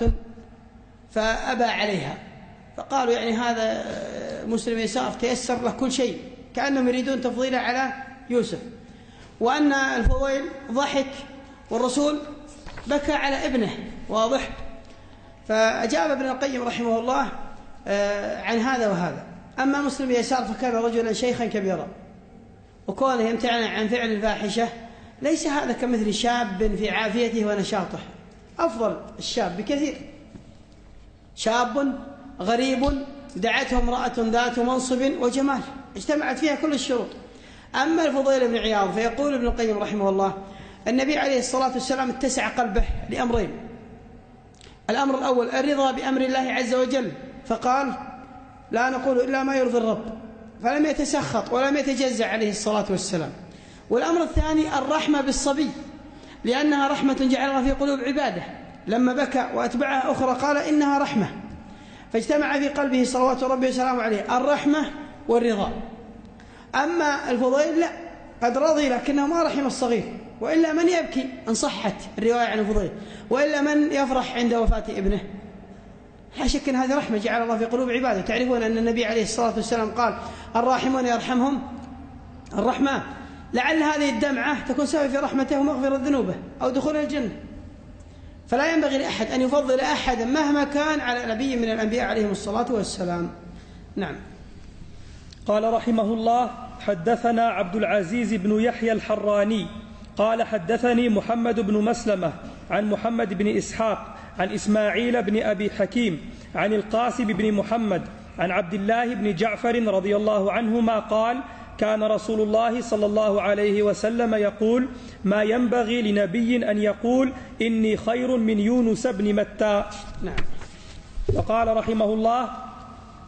فأبى عليها، فقالوا يعني هذا مسلم يسار تيسر له كل شيء، كأنهم يريدون تفضيله على يوسف، وأن الفضيل ضحك والرسول بكى على ابنه، واضح. فأجاب ابن القيم رحمه الله عن هذا وهذا. أما مسلم يسار فكان رجلا شيخا كبيرا، وكونه يمتنع عن فعل الفاحشة ليس هذا كمثل شاب في عافيته ونشاطه، أفضل الشاب بكثير، شاب غريب دعته امرأة ذات منصب وجمال اجتمعت فيها كل الشروط. أما الفضيل بن عياض فيقول ابن القيم رحمه الله النبي عليه الصلاة والسلام اتسع قلبه لأمرين: الأمر الأول الرضا بأمر الله عز وجل، فقال لا نقول إلا ما يرضي الرب، فلم يتسخط ولم يتجزع عليه الصلاة والسلام. والأمر الثاني الرحمة بالصبي، لأنها رحمة جعلها في قلوب عباده، لما بكى وأتبعها أخرى قال إنها رحمة، فاجتمع في قلبه صلوات ربي وسلامه عليه الرحمة والرضا. أما الفضيل لا، قد رضي لكنه ما رحم الصغير، وإلا من يبكي إن صحت الرواية عن الفضيل، وإلا من يفرح عند وفاة ابنه. لا شك أن هذه رحمة جعل الله في قلوب عباده. تعرفون أن النبي عليه الصلاة والسلام قال الراحمون يرحمهم الرحمن، لعل هذه الدمعة تكون سبب في رحمته ومغفرة ذنوبه أو دخول الجنة. فلا ينبغي لأحد أن يفضل أحدا مهما كان على نبي من الأنبياء عليهم الصلاة والسلام. نعم. قال رحمه الله حدثنا عبد العزيز بن يحيى الحراني قال حدثني محمد بن مسلمة عن محمد بن إسحاق عن إسماعيل بن أبي حكيم عن القاسم بن محمد عن عبد الله بن جعفر رضي الله عنهما قال كان رسول الله صلى الله عليه وسلم يقول ما ينبغي لنبي أن يقول إني خير من يونس بن متى. نعم. وقال رحمه الله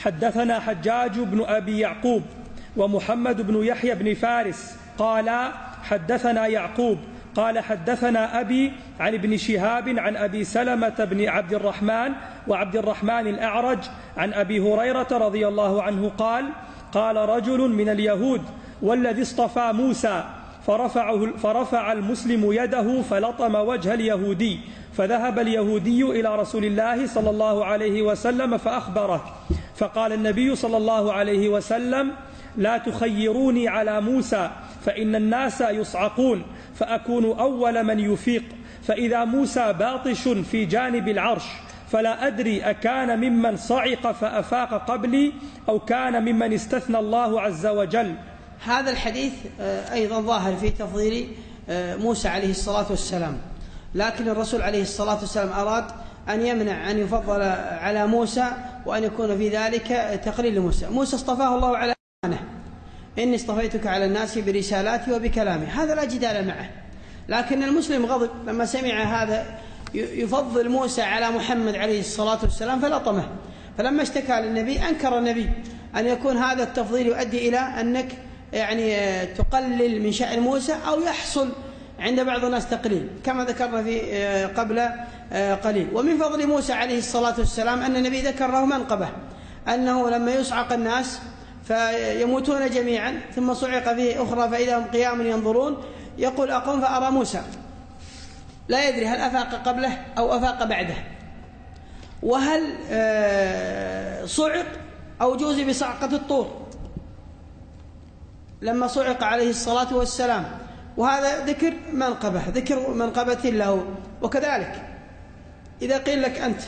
حدثنا حجاج بن أبي يعقوب ومحمد بن يحيى بن فارس قال حدثنا يعقوب قال حدثنا أبي عن ابن شهاب عن أبي سلمة بن عبد الرحمن وعبد الرحمن الأعرج عن أبي هريرة رضي الله عنه قال قال رجل من اليهود والذي اصطفى موسى فرفعه فرفع المسلم يده فلطم وجه اليهودي فذهب اليهودي إلى رسول الله صلى الله عليه وسلم فأخبره فقال النبي صلى الله عليه وسلم لا تخيروني على موسى فإن الناس يصعقون فأكون أول من يفيق فإذا موسى باطش في جانب العرش فلا أدري أكان ممن صعق فأفاق قبلي أو كان ممن استثنى الله عز وجل. هذا الحديث أيضا ظاهر في تفضيل موسى عليه الصلاة والسلام، لكن الرسول عليه الصلاة والسلام أراد أن يمنع أن يفضل على موسى وأن يكون في ذلك تقليل لموسى. موسى اصطفاه الله على أمانه، إني اصطفيتك على الناس برسالاتي وبكلامي، هذا لا جدال معه. لكن المسلم غضب لما سمع هذا يفضل موسى على محمد عليه الصلاة والسلام فلطمه، فلما اشتكى للنبي أنكر النبي أن يكون هذا التفضيل يؤدي إلى أنك يعني تقلل من شأن موسى أو يحصل عند بعض الناس تقليل كما ذكرنا في قبل قليل. ومن فضل موسى عليه الصلاة والسلام أن النبي ذكر له منقبة، أنه لما يصعق الناس فيموتون جميعا ثم صعق فيه أخرى فإذا هم قيام ينظرون يقول أقوم فأرى موسى لا يدري هل أفاق قبله أو أفاق بعده، وهل صعق أو جوزي بصعقة الطور لما صعق عليه الصلاة والسلام، وهذا ذكر منقبة ذكر منقبة له. وكذلك إذا قيل لك أنت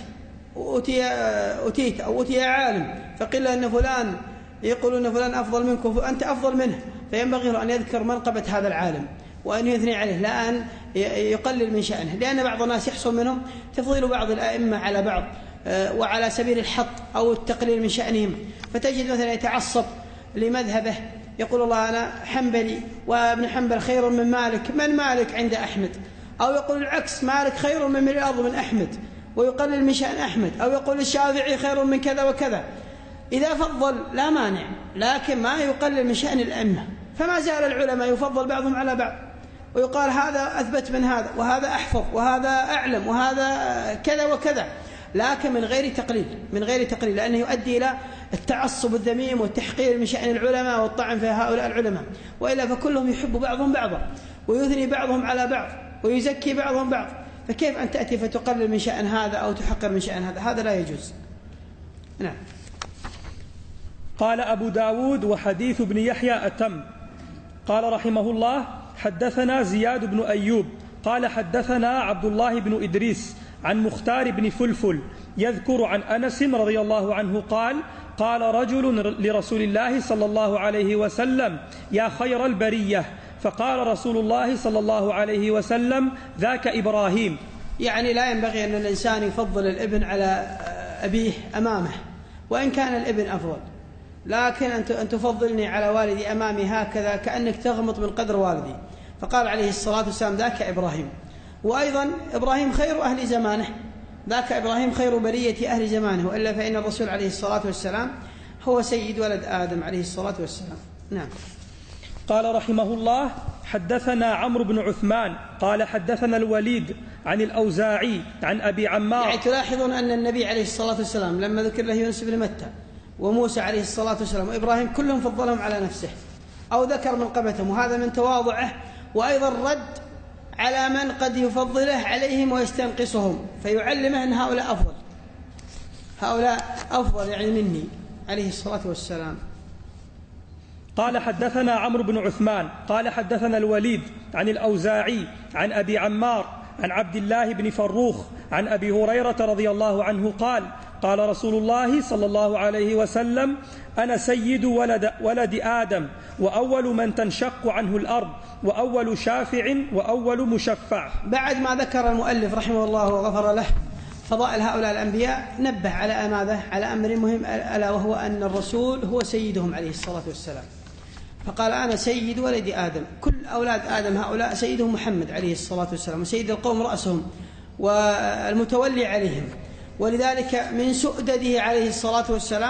أتيت أو أتي عالم فقيل أن فلان يقولون أن فلان أفضل منك وأنت أفضل منه، فينبغي أن يذكر منقبة هذا العالم وأن يثني عليه لا أن يقلل من شأنه، لأن بعض الناس يحصل منهم تفضيل بعض الأئمة على بعض وعلى سبيل الحط أو التقليل من شأنهم، فتجد مثلا يتعصب لمذهبه يقول الله أنا حنبلي وابن حنبل خير من مالك، من مالك عند أحمد، أو يقول العكس مالك خير من ملء الأرض من أحمد ويقلل من شأن أحمد، أو يقول الشافعي خير من كذا وكذا. إذا فضل لا مانع، لكن ما يقلل من شأن الأئمة، فما زال العلماء يفضل بعضهم على بعض ويقال هذا أثبت من هذا وهذا أحفظ وهذا أعلم وهذا كذا وكذا، لكن من غير تقليل من غير تقليل لأنه يؤدي إلى التعصب الذميم والتحقير من شأن العلماء والطعن في هؤلاء العلماء، وإلا فكلهم يحب بعضهم بعضا ويثني بعضهم على بعض ويزكي بعضهم بعض، فكيف أن تأتي فتقلل من شأن هذا أو تحقر من شأن هذا؟ هذا لا يجوز. نعم. قال أبو داود وحديث ابن يحيى أتم. قال رحمه الله حدثنا زياد بن أيوب قال حدثنا عبد الله بن إدريس عن مختار بن فلفل يذكر عن أنس رضي الله عنه قال قال رجل لرسول الله صلى الله عليه وسلم يا خير البرية، فقال رسول الله صلى الله عليه وسلم ذاك إبراهيم. يعني لا ينبغي أن الإنسان يفضل الابن على أبيه أمامه وإن كان الابن أفضل، لكن أن تفضلني على والدي أمامي هكذا كأنك تغمط من قدر والدي. فقال عليه الصلاة والسلام ذاك إبراهيم. وأيضا إبراهيم خير أهل زمانه، ذاك إبراهيم خير برية أهل زمانه، وإلا فإن الرسول عليه الصلاة والسلام هو سيد ولد آدم عليه الصلاة والسلام. نعم. قال رحمه الله حدثنا عمرو بن عثمان قال حدثنا الوليد عن الأوزاعي عن أبي عمار. يعني تلاحظون أن النبي عليه الصلاة والسلام لما ذكر له يونس بن متى وموسى عليه الصلاة والسلام وإبراهيم كلهم فضلهم على نفسه أو ذكر منقبتهم، وهذا من تواضعه، وأيضا رد على من قد يفضله عليهم ويستنقصهم، فيعلمه أن هؤلاء أفضل هؤلاء أفضل يعني مني عليه الصلاة والسلام. قال حدثنا عمرو بن عثمان قال حدثنا الوليد عن الأوزاعي عن أبي عمار عن عبد الله بن فروخ عن أبي هريرة رضي الله عنه قال قال رسول الله صلى الله عليه وسلم أنا سيد ولد, ولد آدم وأول من تنشق عنه الأرض وأول شافع وأول مشفع. بعد ما ذكر المؤلف رحمه الله وغفر له فضائل هؤلاء الأنبياء نبه على ماذا؟ على أمر مهم ألا وهو أن الرسول هو سيدهم عليه الصلاة والسلام، فقال أنا سيد ولد آدم، كل أولاد آدم هؤلاء سيدهم محمد عليه الصلاة والسلام، وسيد القوم رأسهم والمتولي عليهم، ولذلك من سؤدده عليه الصلاة والسلام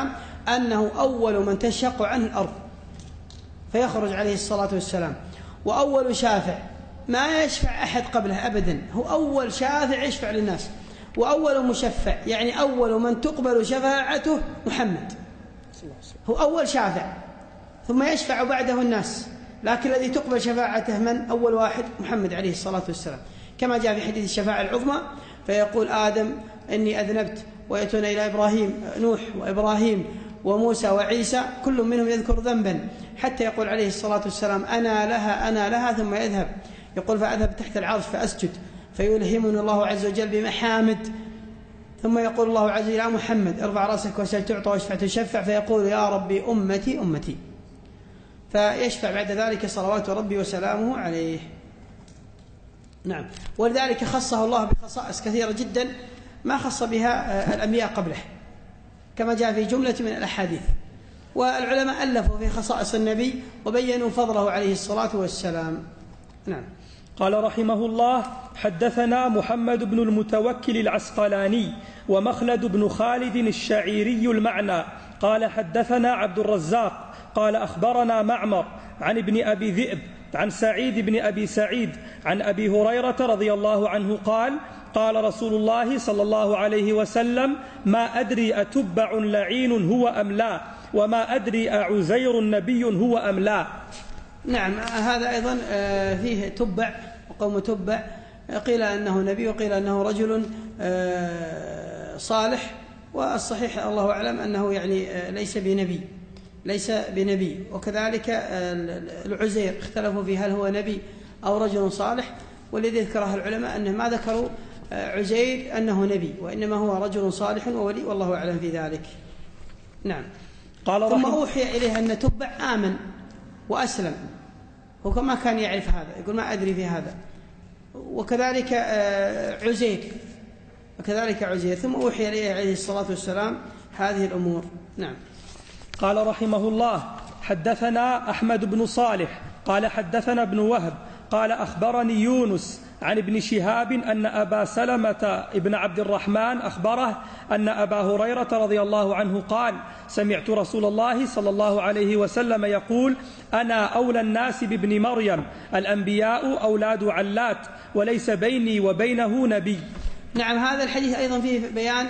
أنه أول من تشق عنه الأرض فيخرج عليه الصلاة والسلام، وأول شافع ما يشفع أحد قبله أبدا، هو أول شافع يشفع للناس، وأول مشفع يعني أول من تقبل شفاعته محمد، هو أول شافع ثم يشفع بعده الناس، لكن الذي تقبل شفاعته من؟ أول واحد محمد عليه الصلاة والسلام، كما جاء في حديث الشفاعة العظمى فيقول آدم إني أذنبت، ويأتون إلى إبراهيم نوح وإبراهيم وموسى وعيسى كل منهم يذكر ذنبا، حتى يقول عليه الصلاة والسلام أنا لها أنا لها، ثم يذهب يقول فأذهب تحت العرش فأسجد فيلهمني الله عز وجل بمحامد، ثم يقول الله عز وجل يا محمد ارفع رأسك وسل تعطى واشفع تشفع، فيقول يا ربي أمتي أمتي، فيشفع بعد ذلك صلوات ربي وسلامه عليه. نعم، ولذلك خصه الله بخصائص كثيرة جدا ما خص بها الأنبياء قبله، كما جاء في جملة من الأحاديث، والعلماء ألفوا في خصائص النبي وبينوا فضله عليه الصلاة والسلام. نعم. قال رحمه الله: حدثنا محمد بن المتوكل العسقلاني ومخلد بن خالد الشعيري المعنى قال حدثنا عبد الرزاق قال أخبرنا معمر عن ابن أبي ذئب عن سعيد بن أبي سعيد عن أبي هريرة رضي الله عنه قال: قال رسول الله صلى الله عليه وسلم: ما أدري أتبع لعين هو أم لا، وما أدري أعزير نبي هو أم لا. نعم، هذا أيضا فيه تبع وقوم تبع، قيل أنه نبي وقيل أنه رجل صالح، والصحيح الله أعلم أنه يعني ليس بنبي ليس بنبي وكذلك العزير اختلفوا في هل هو نبي أو رجل صالح، والذي ذكره العلماء أنه ما ذكروا عزير أنه نبي، وإنما هو رجل صالح وولي، والله أعلم في ذلك. نعم. قال ثم أوحي إليه أن تبع آمن وأسلم، هو ما كان يعرف هذا، يقول ما أدري في هذا، وكذلك عزير وكذلك عزير ثم أوحي إليه عليه الصلاة والسلام هذه الأمور. نعم. قال رحمه الله: حدثنا أحمد بن صالح قال حدثنا ابن وهب قال أخبرني يونس عن ابن شهاب أن أبا سلمة ابن عبد الرحمن أخبره أن أبا هريرة رضي الله عنه قال: سمعت رسول الله صلى الله عليه وسلم يقول: أنا أولى الناس بابن مريم، الأنبياء أولاد علات، وليس بيني وبينه نبي. نعم، هذا الحديث أيضا فيه بيان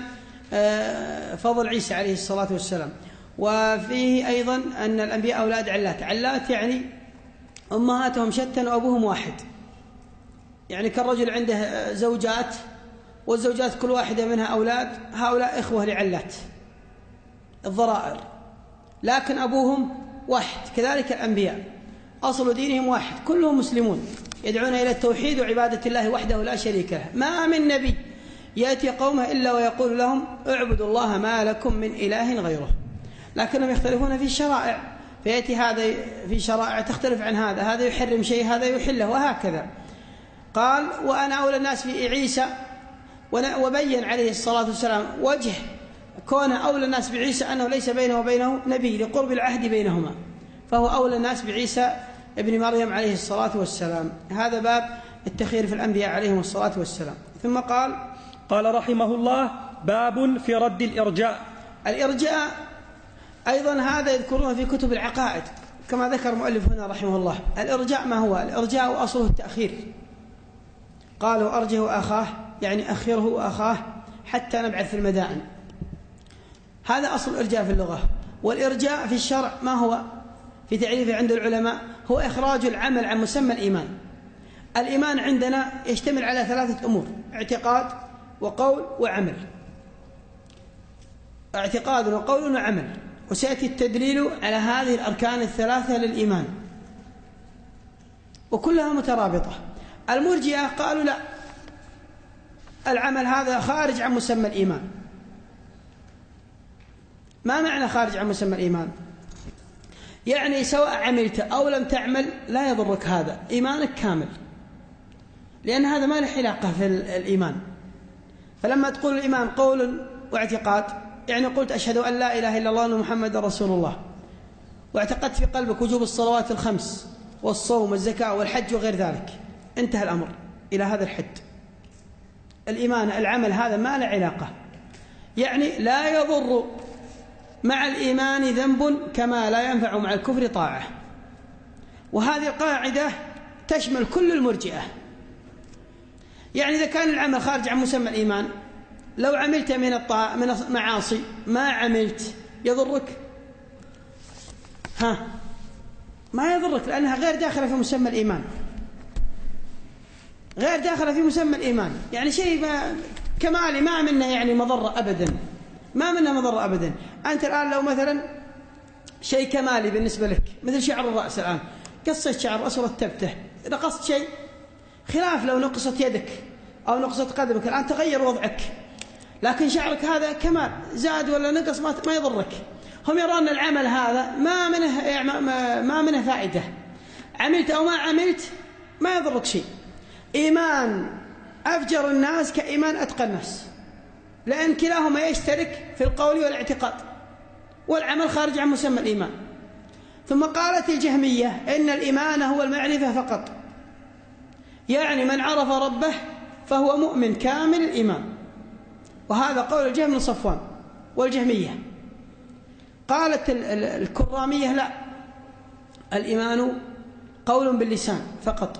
فضل عيسى عليه الصلاة والسلام، وفيه أيضا أن الأنبياء أولاد علات. علات يعني أمهاتهم شتى وأبوهم واحد، يعني كالرجل عنده زوجات والزوجات كل واحدة منها أولاد، هؤلاء إخوة لعلات الضرائر، لكن أبوهم واحد. كذلك الأنبياء أصل دينهم واحد، كلهم مسلمون يدعون إلى التوحيد وعبادة الله وحده لا شريك له. ما من نبي يأتي قومه إلا ويقول لهم اعبدوا الله ما لكم من إله غيره، لكنهم يختلفون في الشرائع، فيأتي هذا في شرائع تختلف عن هذا، هذا يحرم شيء هذا يحله، وهكذا. قال: وأنا أولى الناس في عيسى، وبين عليه الصلاة والسلام وجه كون أولى الناس بعيسى أنه ليس بينه وبينه نبي لقرب العهد بينهما، فهو أولى الناس بعيسى ابن مريم عليه الصلاة والسلام. هذا باب التخيير في الأنبياء عليهم الصلاة والسلام. ثم قال: قال رحمه الله: باب في رد الإرجاء. الإرجاء أيضا هذا يذكرونه في كتب العقائد، كما ذكر مؤلف هنا رحمه الله. الإرجاء ما هو؟ الإرجاء أصله التأخير، قالوا أرجه أخاه يعني أخره أخاه حتى نبعث في المدائن، هذا أصل الإرجاء في اللغة. والإرجاء في الشرع ما هو؟ في تعريفه عند العلماء هو إخراج العمل عن مسمى الإيمان. الإيمان عندنا يشتمل على ثلاثة أمور: اعتقاد وقول وعمل. اعتقاد وقول وعمل، وسيأتي التدليل على هذه الأركان الثلاثة للإيمان، وكلها مترابطة. المرجئة قالوا لا، العمل هذا خارج عن مسمى الإيمان. ما معنى خارج عن مسمى الإيمان؟ يعني سواء عملت أو لم تعمل لا يضرك، هذا إيمانك كامل، لأن هذا ما له علاقة في الإيمان. فلما تقول الإيمان قول واعتقاد، يعني قلت أشهد أن لا إله إلا الله وأن محمد رسول الله، واعتقدت في قلبك وجوب الصلوات الخمس والصوم والزكاة والحج وغير ذلك، انتهى الأمر إلى هذا الحد. الإيمان العمل هذا ما له علاقة، يعني لا يضر مع الإيمان ذنب كما لا ينفع مع الكفر طاعة. وهذه القاعدة تشمل كل المرجئة. يعني إذا كان العمل خارج عن مسمى الإيمان، لو عملت من الطاعة من المعاصي ما عملت يضرك؟ ها، ما يضرك، لأنها غير داخلة في مسمى الإيمان، غير داخلة في مسمى الإيمان. يعني شيء ما كمالي، ما منه يعني مضرة أبدا، ما منه مضرة أبدا. أنت الآن لو مثلا شيء كمالي بالنسبة لك مثل شعر الرأس، الآن قصت شعر الرأس ورتبته، نقصت شيء، خلاف لو نقصت يدك أو نقصت قدمك، الآن تغير وضعك. لكن شعرك هذا كمال، زاد ولا نقص ما يضرك. هم يرون العمل هذا ما منه ما منه فائدة، عملت أو ما عملت ما يضرك شيء. إيمان أفجر الناس كإيمان أتقى الناس، لأن كلاهما يشترك في القول والاعتقاد، والعمل خارج عن مسمى الإيمان. ثم قالت الجهمية إن الإيمان هو المعرفة فقط، يعني من عرف ربه فهو مؤمن كامل الإيمان. وهذا قول الجهم بن صفوان والجهمية. قالت الكرامية لا، الإيمان قول باللسان فقط.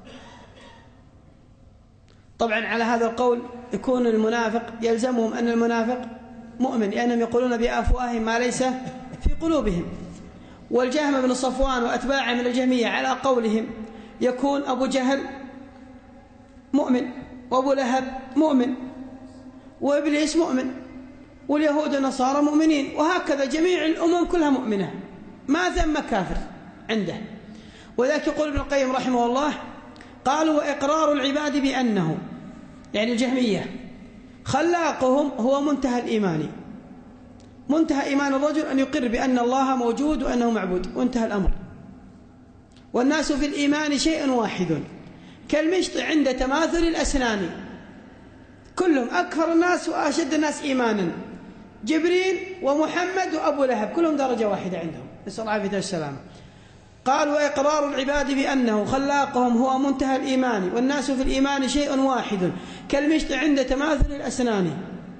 طبعا على هذا القول يكون المنافق يلزمهم أن المنافق مؤمن، لأنهم يقولون بأفواههم ما ليس في قلوبهم. والجهم بن صفوان وأتباعه من الجهمية على قولهم يكون أبو جهل مؤمن، وأبو لهب مؤمن، وإبليس مؤمن، واليهود والنصارى مؤمنين، وهكذا جميع الأمم كلها مؤمنة، ما ثم كافر عنده. وذلك يقول ابن القيم رحمه الله، قالوا وإقرار العباد بأنه، يعني الجهمية، خلاقهم هو منتهى الإيمان. منتهى إيمان الرجل أن يقر بأن الله موجود وأنه معبود، وانتهى الأمر. والناس في الإيمان شيء واحد كالمشط عند تماثل الأسنان، كلهم أكثر الناس وأشد الناس إيمانا، جبريل ومحمد وأبو لهب كلهم درجة واحدة عندهم، نسأل الله العافية والسلامة. قال وإقرار العباد بأنه خلاقهم هو منتهى الإيمان، والناس في الإيمان شيء واحد كالمشط عند تماثل الأسنان،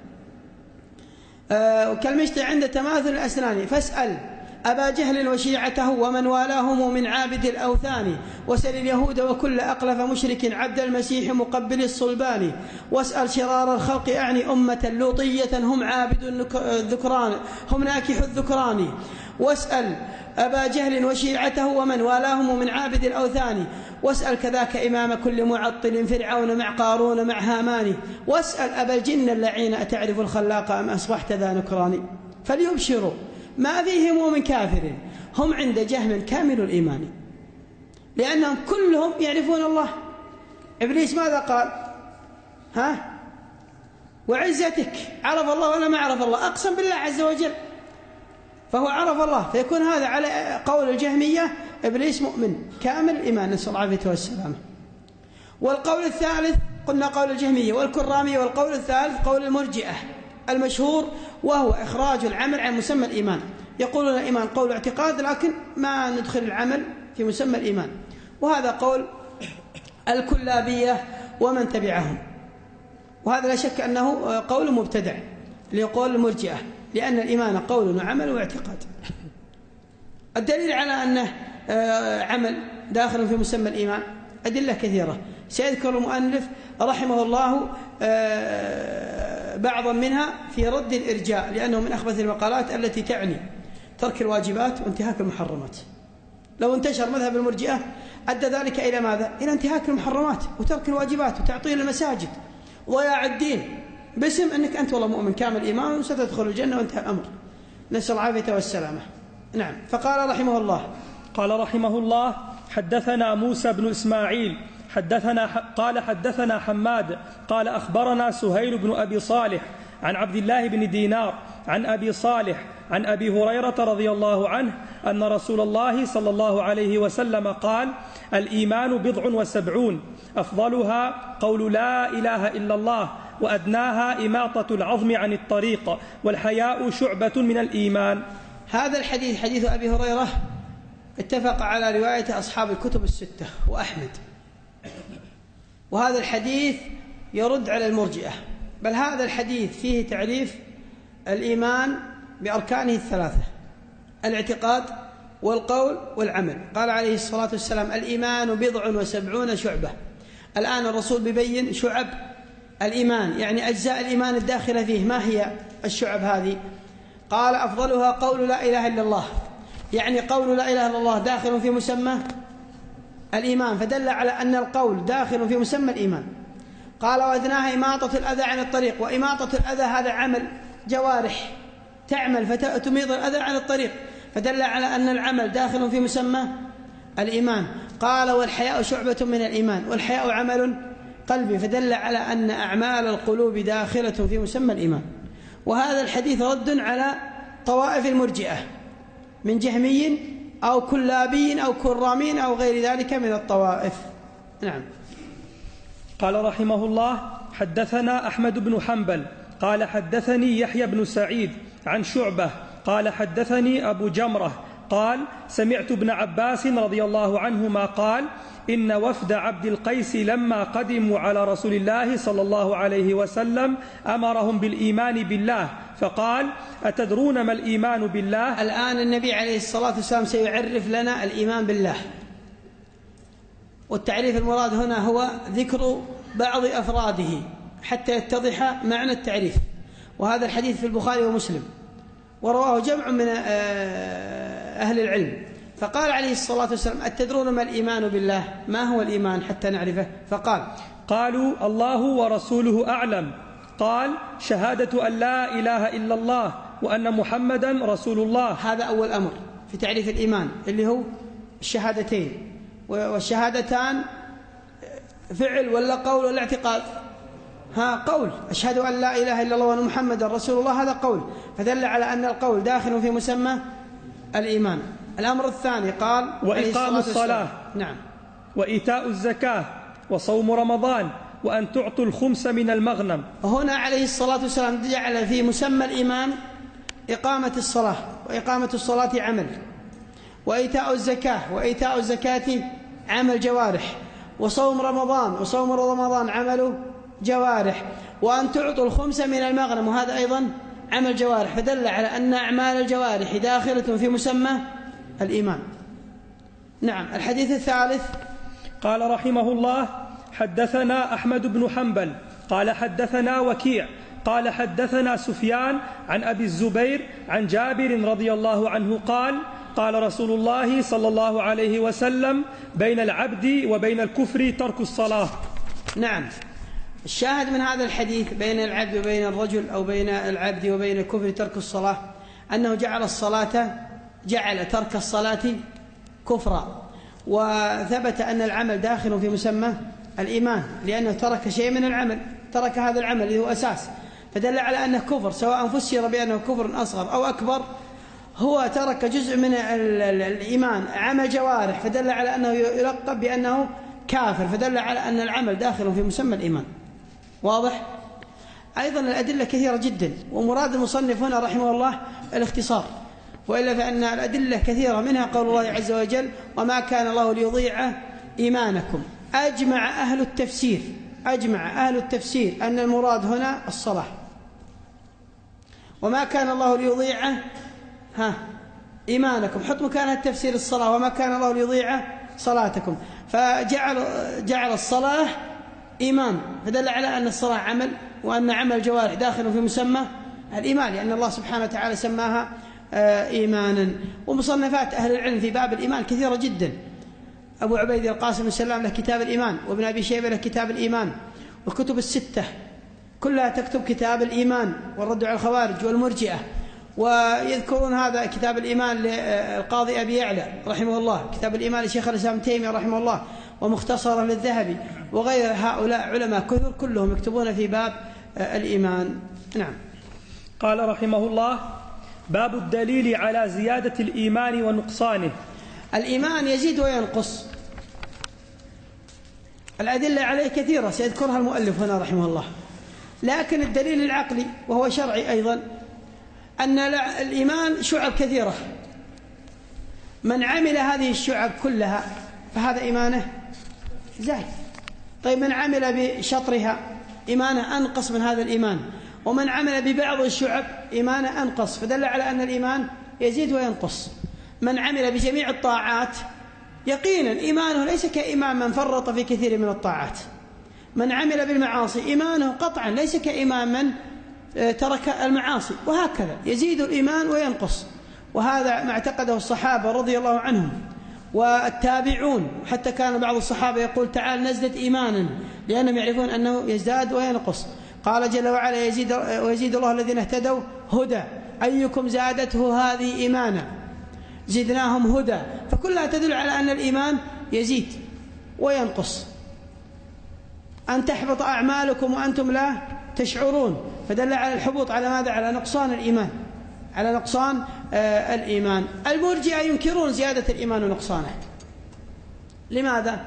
آه كالمشط عند تماثل الأسنان. فاسأل أبا جهل وشيعته ومن والاهم من عابد الأوثان، وسل اليهود وكل أقلف مشرك عبد المسيح مقبل الصلبان، واسأل شرار الخلق أعني أمة لوطية هم عابد الذكران هم ناكح الذكران، واسأل أبا جهل وشيعته ومن والاهم من عابد الأوثان، واسأل كذاك إمام كل معطل فرعون مع قارون مع هامان، واسأل أبا الجن اللعين أتعرف الخلاق أم أصبحت ذا نكران. فليبشروا ما فيهم من كافر، هم عند جهم كامل الإيمان، لأنهم كلهم يعرفون الله. إبليس ماذا قال؟ ها؟ وعزتك عرف الله ولا ما عرف الله؟ أقسم بالله عز وجل، فهو عرف الله، فيكون هذا على قول الجهمية إبليس مؤمن كامل الإيمان، نسأل الله العافية والسلامة. والقول الثالث قلنا قول الجهمية والكرامية، والقول الثالث قول المرجئة المشهور، وهو إخراج العمل عن مسمى الإيمان. يقولون الإيمان قول اعتقاد، لكن ما ندخل العمل في مسمى الإيمان، وهذا قول الكلابية ومن تبعهم. وهذا لا شك أنه قول مبتدع ليقول المرجئة، لأن الإيمان قول وعمل واعتقاد. الدليل على أنه عمل داخل في مسمى الإيمان أدلة كثيرة، سيذكر المؤلف رحمه الله بعضا منها في رد الإرجاء، لأنه من أخبث المقالات التي تعني ترك الواجبات وانتهاك المحرمات. لو انتشر مذهب المرجئة أدى ذلك إلى ماذا؟ إلى انتهاك المحرمات وترك الواجبات وتعطيل المساجد وضياع الدين باسم أنك أنت والله مؤمن كامل إيمان وستدخل الجنة وانتهى الأمر، نسأل العافية والسلامة. نعم. فقال رحمه الله قال رحمه الله حدثنا موسى بن إسماعيل حدثنا قال حدثنا حماد قال أخبرنا سهيل بن أبي صالح عن عبد الله بن دينار عن أبي صالح عن أبي هريرة رضي الله عنه أن رسول الله صلى الله عليه وسلم قال الإيمان بضع وسبعون أفضلها قول لا إله إلا الله وأدناها إماطة العظم عن الطريق والحياء شعبة من الإيمان. هذا الحديث حديث أبي هريرة اتفق على رواية أصحاب الكتب الستة وأحمد، وهذا الحديث يرد على المرجئة، بل هذا الحديث فيه تعريف الإيمان بأركانه الثلاثة: الاعتقاد والقول والعمل. قال عليه الصلاة والسلام: الإيمان بضع وسبعون شعبة. الآن الرسول بيبين شعب الإيمان، يعني أجزاء الإيمان الداخلة فيه. ما هي الشعب هذه؟ قال: أفضلها قول لا إله إلا الله، يعني قول لا إله إلا الله داخل في مسمى الإيمان، فدل على أن القول داخل في مسمى الإيمان. قال: وأدناها إماطة الأذى عن الطريق. وإماطة الأذى هذا عمل جوارح تعمل فتميط الأذى عن الطريق، فدل على أن العمل داخل في مسمى الإيمان. قال: والحياء شعبة من الإيمان. والحياء عمل قلبي، فدل على أن أعمال القلوب داخلة في مسمى الإيمان. وهذا الحديث رد على طوائف المرجئة من جهمي أو كلابي أو كرامين أو غير ذلك من الطوائف. نعم. قال رحمه الله: حدثنا أحمد بن حنبل قال حدثني يحيى بن سعيد عن شعبة قال حدثني أبو جمرة قال: سمعت ابن عباس رضي الله عنهما قال: إن وفد عبد القيس لما قدموا على رسول الله صلى الله عليه وسلم أمرهم بالإيمان بالله، فقال: أتدرون ما الإيمان بالله؟ الآن النبي عليه الصلاة والسلام سيعرف لنا الإيمان بالله، والتعريف المراد هنا هو ذكر بعض أفراده حتى يتضح معنى التعريف. وهذا الحديث في البخاري ومسلم، ورواه جمع من أهل العلم. فقال عليه الصلاة والسلام: أتدرون ما الإيمان بالله؟ ما هو الإيمان حتى نعرفه؟ فقال: قالوا: الله ورسوله أعلم. قال: شهادة أن لا إله إلا الله وأن محمدا رسول الله. هذا أول أمر في تعريف الإيمان، اللي هو الشهادتين. والشهادتان فعل ولا قول ولا اعتقاد؟ ها قول، أشهد أن لا إله إلا الله وأن محمدا رسول الله، هذا قول، فدل على أن القول داخل في مسمى الإيمان. الأمر الثاني قال: وإقام الصلاة، نعم، وإيتاء الزكاة، وصوم رمضان، وأن تعطوا الخمس من المغنم. وهنا عليه الصلاة والسلام جعل في مسمى الإيمان إقامة الصلاة، وإقامة الصلاة عمل، وإيتاء الزكاة، وإيتاء الزكاة عمل جوارح، وصوم رمضان، وصوم رمضان عمل جوارح، وأن تعطوا الخمس من المغنم، وهذا أيضا عمل جوارح، فدل على أن أعمال الجوارح داخلة في مسمى الإيمان. نعم. الحديث الثالث قال رحمه الله: حدثنا أحمد بن حنبل قال حدثنا وكيع قال حدثنا سفيان عن أبي الزبير عن جابر رضي الله عنه قال: قال رسول الله صلى الله عليه وسلم: بين العبد وبين الكفر ترك الصلاة. نعم. الشاهد من هذا الحديث بين العبد وبين الرجل، أو بين العبد وبين الكفر ترك الصلاة، أنه جعل الصلاة جعل ترك الصلاة كفرا، وثبت أن العمل داخل في مسمى الإيمان، لأنه ترك شيء من العمل، ترك هذا العمل اللي هو أساس، فدل على أنه كفر، سواء فسر بأنه كفر أصغر أو أكبر. هو ترك جزء من الإيمان، عمل جوارح، فدل على أنه يلقب بأنه كافر، فدل على أن العمل داخل في مسمى الإيمان. واضح؟ أيضا الأدلة كثيرة جدا، ومراد المصنف هنا رحمه الله الاختصار، وإلا فإن الأدلة كثيرة، منها قول الله عز وجل: وما كان الله ليضيع إيمانكم. أجمع أهل التفسير أجمع أهل التفسير أن المراد هنا الصلاة. وما كان الله ليضيع ها إيمانكم، حط مكانها التفسير الصلاة، وما كان الله ليضيع صلاتكم، فجعل جعل الصلاة إيمان، فدل على أن الصلاة عمل، وأن عمل الجوارح داخل في مسمى الإيمان، لأن الله سبحانه وتعالى سماها إيمانا. ومصنفات أهل العلم في باب الإيمان كثيرة جدا. أبو عبيد القاسم بن سلام له كتاب الإيمان، وابن أبي شيبة له كتاب الإيمان، والكتب الستة كلها تكتب كتاب الإيمان والرد على الخوارج والمرجئة. ويذكرون هذا كتاب الإيمان للقاضي أبي يعلى رحمه الله، كتاب الإيمان لشيخ الإسلام تيمية رحمه الله، ومختصرة للذهبي، وغير هؤلاء علماء كثر كلهم يكتبون في باب الإيمان. نعم. قال رحمه الله: باب الدليل على زيادة الإيمان ونقصانه. الإيمان يزيد وينقص، الأدلة عليه كثيرة سيذكرها المؤلف هنا رحمه الله، لكن الدليل العقلي وهو شرعي أيضا أن الإيمان شعب كثيرة، من عمل هذه الشعب كلها فهذا إيمانه زاد. طيب من عمل بشطرها إيمانه أنقص من هذا الإيمان، ومن عمل ببعض الشعب إيمانه أنقص، فدل على أن الإيمان يزيد وينقص. من عمل بجميع الطاعات يقينا إيمانه ليس كإيمان من فرط في كثير من الطاعات. من عمل بالمعاصي إيمانه قطعا ليس كإيمان من ترك المعاصي، وهكذا يزيد الإيمان وينقص. وهذا ما اعتقده الصحابة رضي الله عنهم والتابعون، حتى كان بعض الصحابة يقول تعال نزدد إيمانا، لأنهم يعرفون أنه يزداد وينقص. قال جل وعلا يزيد ويزيد الله الذين اهتدوا هدى أيكم زادته هذه إيمانا زدناهم هدى. فكلها تدل على أن الإيمان يزيد وينقص. أن تحبط أعمالكم وأنتم لا تشعرون، فدل على الحبوط على ماذا؟ على نقصان الإيمان، على نقصان آه الإيمان. المرجئة ينكرون زيادة الإيمان ونقصانه. لماذا؟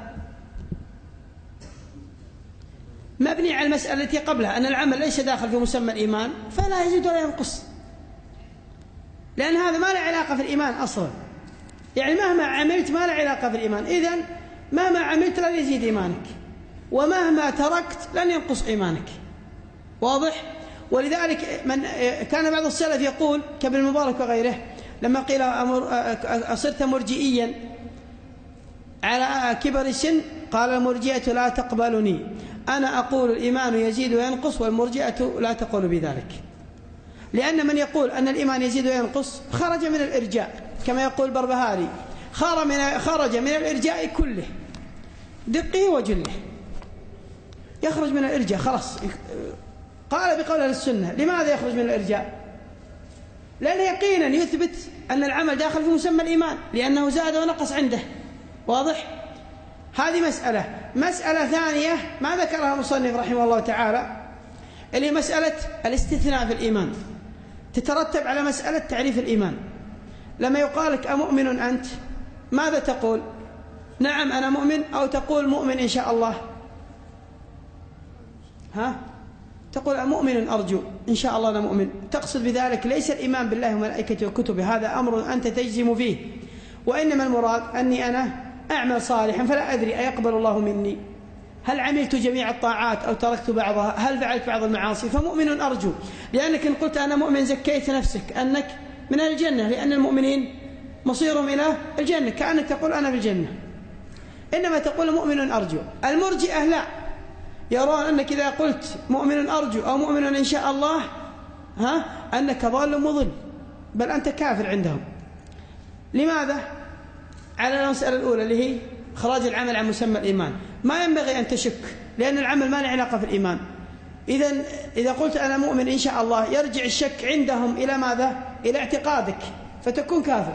مبني على المسألة التي قبلها أن العمل ليس داخل في مسمى الإيمان فلا يزيد ولا ينقص، لأن هذا ما له علاقة في الإيمان أصلا. يعني مهما عملت ما له علاقة في الإيمان، إذن مهما عملت لن يزيد إيمانك، ومهما تركت لن ينقص إيمانك. واضح؟ ولذلك من كان بعض السلف يقول كابن المبارك وغيره لما قيل أصرت مرجئيا على كبر السن، قال المرجئة لا تقبلني، أنا أقول الإيمان يزيد وينقص والمرجئة لا تقول بذلك. لأن من يقول أن الإيمان يزيد وينقص خرج من الإرجاء، كما يقول بربهاري خرج من الإرجاء كله دقه وجله، يخرج من الإرجاء خلاص. قال بقول أهل السنة لماذا يخرج من الإرجاء؟ لأن يقينا يثبت أن العمل داخل في مسمى الإيمان، لأنه زاد ونقص عنده. واضح؟ هذه مسألة. مسألة ثانية ما ذكرها المصنف رحمه الله تعالى، اللي مسألة الاستثناء في الإيمان، تترتب على مسألة تعريف الإيمان. لما يقال لك أمؤمن أنت، ماذا تقول؟ نعم أنا مؤمن، أو تقول مؤمن إن شاء الله؟ ها؟ تقول مؤمن أرجو إن شاء الله أنا مؤمن. تقصد بذلك ليس الإيمان بالله وملائكته وكتبه، هذا أمر أنت تجزم فيه، وإنما المراد أني أنا أعمل صالحا فلا أدري أيقبل الله مني، هل عملت جميع الطاعات أو تركت بعضها، هل فعلت بعض المعاصي، فمؤمن أرجو. لأنك إن قلت أنا مؤمن زكيت نفسك أنك من أهل الجنة، لأن المؤمنين مصيرهم إلى الجنة، كأنك تقول أنا بالجنة. إنما تقول مؤمن أرجو. المرجئة لا، يرون أنك إذا قلت مؤمن أرجو أو مؤمن إن شاء الله ها أنك ضال مضل، بل أنت كافر عندهم. لماذا؟ على المسألة الأولى اللي هي خراج العمل عن مسمى الإيمان. ما ينبغي أن تشك، لأن العمل ما له علاقة في الإيمان. إذن إذا قلت أنا مؤمن إن شاء الله يرجع الشك عندهم إلى ماذا؟ إلى اعتقادك، فتكون كافر.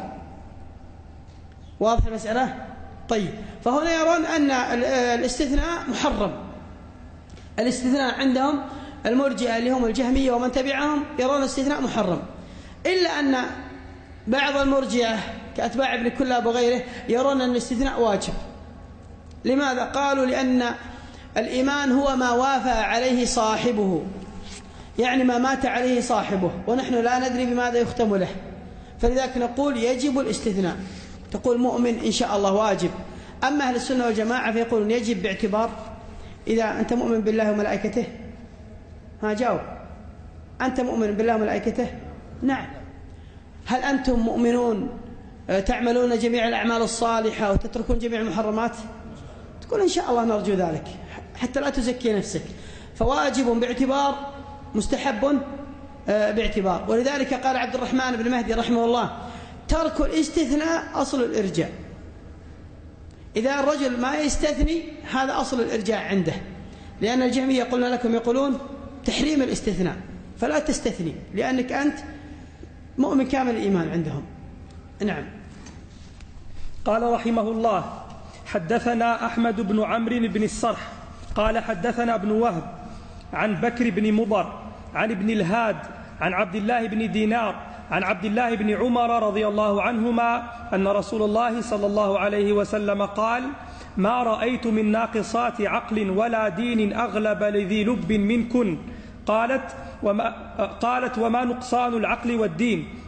واضح المسألة؟ طيب، فهنا يرون أن الاستثناء محرم. الاستثناء عندهم المرجئة اللي هم الجهمية ومن تبعهم يرون الاستثناء محرم، إلا أن بعض المرجئة كأتباع ابن كلاب وغيره يرون أن الاستثناء واجب. لماذا؟ قالوا لأن الإيمان هو ما وافى عليه صاحبه، يعني ما مات عليه صاحبه، ونحن لا ندري بماذا يختم له، فلذلك نقول يجب الاستثناء. تقول مؤمن إن شاء الله واجب. أما أهل السنة والجماعة فيقولون يجب باعتبار إذا أنت مؤمن بالله وملائكته. ها جاوب، أنت مؤمن بالله وملائكته؟ نعم. هل أنتم مؤمنون تعملون جميع الأعمال الصالحة وتتركون جميع المحرمات؟ تقول إن شاء الله نرجو ذلك، حتى لا تزكي نفسك. فواجب باعتبار، مستحب باعتبار. ولذلك قال عبد الرحمن بن مهدي رحمه الله ترك الاستثناء أصل الإرجاء. إذا الرجل ما يستثني هذا أصل الإرجاء عنده، لأن الجهمية قلنا لكم يقولون تحريم الاستثناء، فلا تستثني لأنك أنت مؤمن كامل الإيمان عندهم. نعم. قال رحمه الله حدثنا أحمد بن عمرو بن الصرح قال حدثنا ابن وهب عن بكر بن مضر عن ابن الهاد عن عبد الله بن دينار عن عبد الله بن عمر رضي الله عنهما أن رسول الله صلى الله عليه وسلم قال ما رأيت من ناقصات عقل ولا دين أغلب لذي لب منكن. قالت وما, قالت وما نقصان العقل والدين؟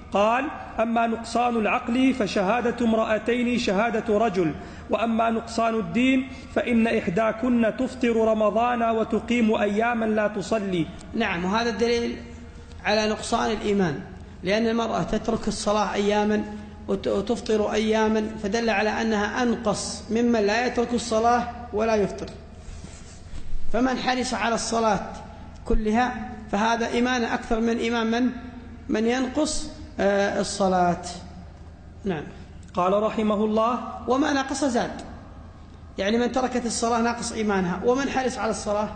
قال: أما نقصان العقل فشهادة امرأتين شهادة رجل، وأما نقصان الدين فإن إحداكن تفطر رمضان وتقيم أياما لا تصلي. نعم، وهذا الدليل على نقصان الإيمان، لأن المرأة تترك الصلاة أياما وتفطر أياما، فدل على أنها أنقص ممن لا يترك الصلاة ولا يفطر. فمن حرص على الصلاة كلها فهذا إيمان أكثر من إيمان من من ينقص الصلاة. نعم. قال رحمه الله: وما نقص زاد، يعني من تركت الصلاة ناقص إيمانها، ومن حرص على الصلاة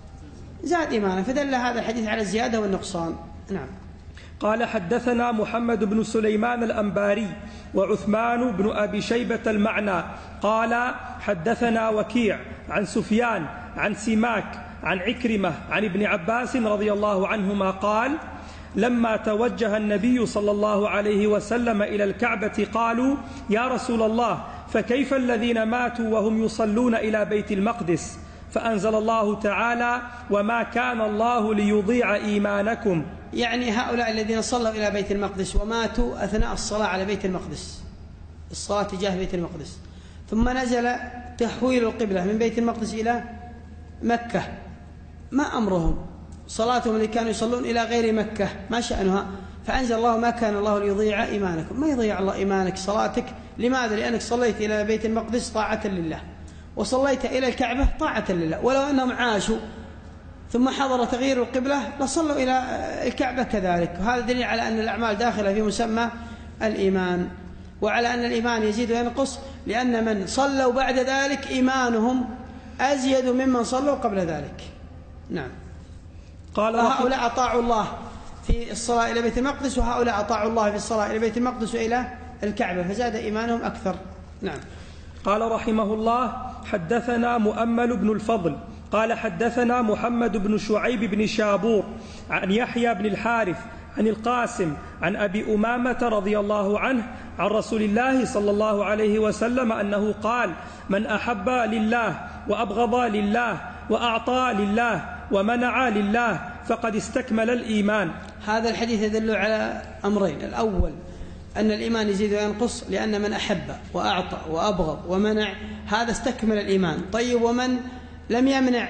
زاد إيمانها، فدل هذا الحديث على الزيادة والنقصان. نعم. قال: حدثنا محمد بن سليمان الأنباري وعثمان بن أبي شيبة المعنى قال: حدثنا وكيع عن سفيان عن سماك عن عكرمة عن ابن عباس رضي الله عنهما قال: لما توجه النبي صلى الله عليه وسلم إلى الكعبة قالوا: يا رسول الله، فكيف الذين ماتوا وهم يصلون إلى بيت المقدس؟ فأنزل الله تعالى: وما كان الله ليضيع إيمانكم. يعني هؤلاء الذين صلوا إلى بيت المقدس وماتوا أثناء الصلاة على بيت المقدس، الصلاة تجاه بيت المقدس، ثم نزل تحويل القبلة من بيت المقدس إلى مكة، ما أمرهم؟ صلاتهم اللي كانوا يصلون إلى غير مكة ما شأنها؟ فأنزل الله: ما كان الله ليضيع إيمانكم. ما يضيع الله إيمانك، صلاتك. لماذا؟ لأنك صليت إلى بيت المقدس طاعة لله، وصليت إلى الكعبة طاعة لله. ولو أنهم عاشوا ثم حضر تغيير القبلة لصلوا إلى الكعبة كذلك. وهذا دليل على أن الأعمال داخلة في مسمى الإيمان، وعلى أن الإيمان يزيد وينقص، لأن من صلوا بعد ذلك إيمانهم أزيد ممن صلوا قبل ذلك. نعم. قال: وهؤلاء أطاعوا الله في الصلاة إلى بيت المقدس، وهؤلاء أطاعوا الله في الصلاة إلى بيت المقدس وإلى الكعبة، فزاد إيمانهم أكثر. نعم. قال رحمه الله: حدثنا مؤمل بن الفضل قال: حدثنا محمد بن شعيب بن شابور عن يحيى بن الحارث عن القاسم عن أبي أمامة رضي الله عنه عن رسول الله صلى الله عليه وسلم أنه قال: من أحب لله وأبغض لله وأعطى لله ومنع لله فقد استكمل الإيمان. هذا الحديث يدل على أمرين: الأول أن الإيمان يزيد وينقص، لأن من أحب وأعطى وأبغض ومنع هذا استكمل الإيمان. طيب، ومن لم يمنع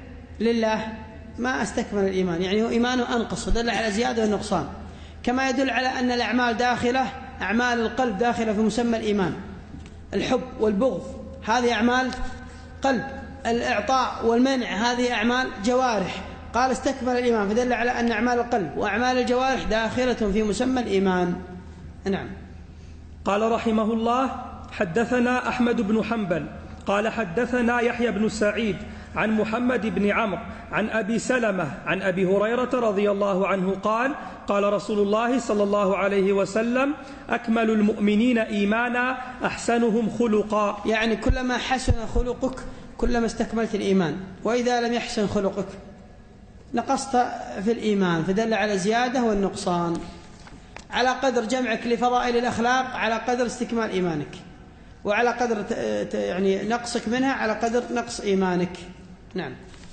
لله ما استكمل الإيمان، يعني هو إيمانه أنقص، ودل على زيادة والنقصان. كما يدل على أن الأعمال داخلة، أعمال القلب داخلة في مسمى الإيمان. الحب والبغض هذه أعمال قلب، الإعطاء والمنع هذه أعمال جوارح. قال استكمل الإيمان، فدل على أن أعمال القلب وأعمال الجوارح داخلة في مسمى الإيمان. نعم. قال رحمه الله: حدثنا أحمد بن حنبل قال: حدثنا يحيى بن سعيد عن محمد بن عمرو عن أبي سلمة عن أبي هريرة رضي الله عنه قال: قال رسول الله صلى الله عليه وسلم: أكمل المؤمنين إيمانا أحسنهم خلقا. يعني كلما حسن خلقك كلما استكملت الإيمان، وإذا لم يحسن خلقك نقصت في الإيمان، فدل على زيادة والنقصان. على قدر جمعك لفضائل الأخلاق على قدر استكمال إيمانك، وعلى قدر يعني نقصك منها على قدر نقص إيمانك. نعم.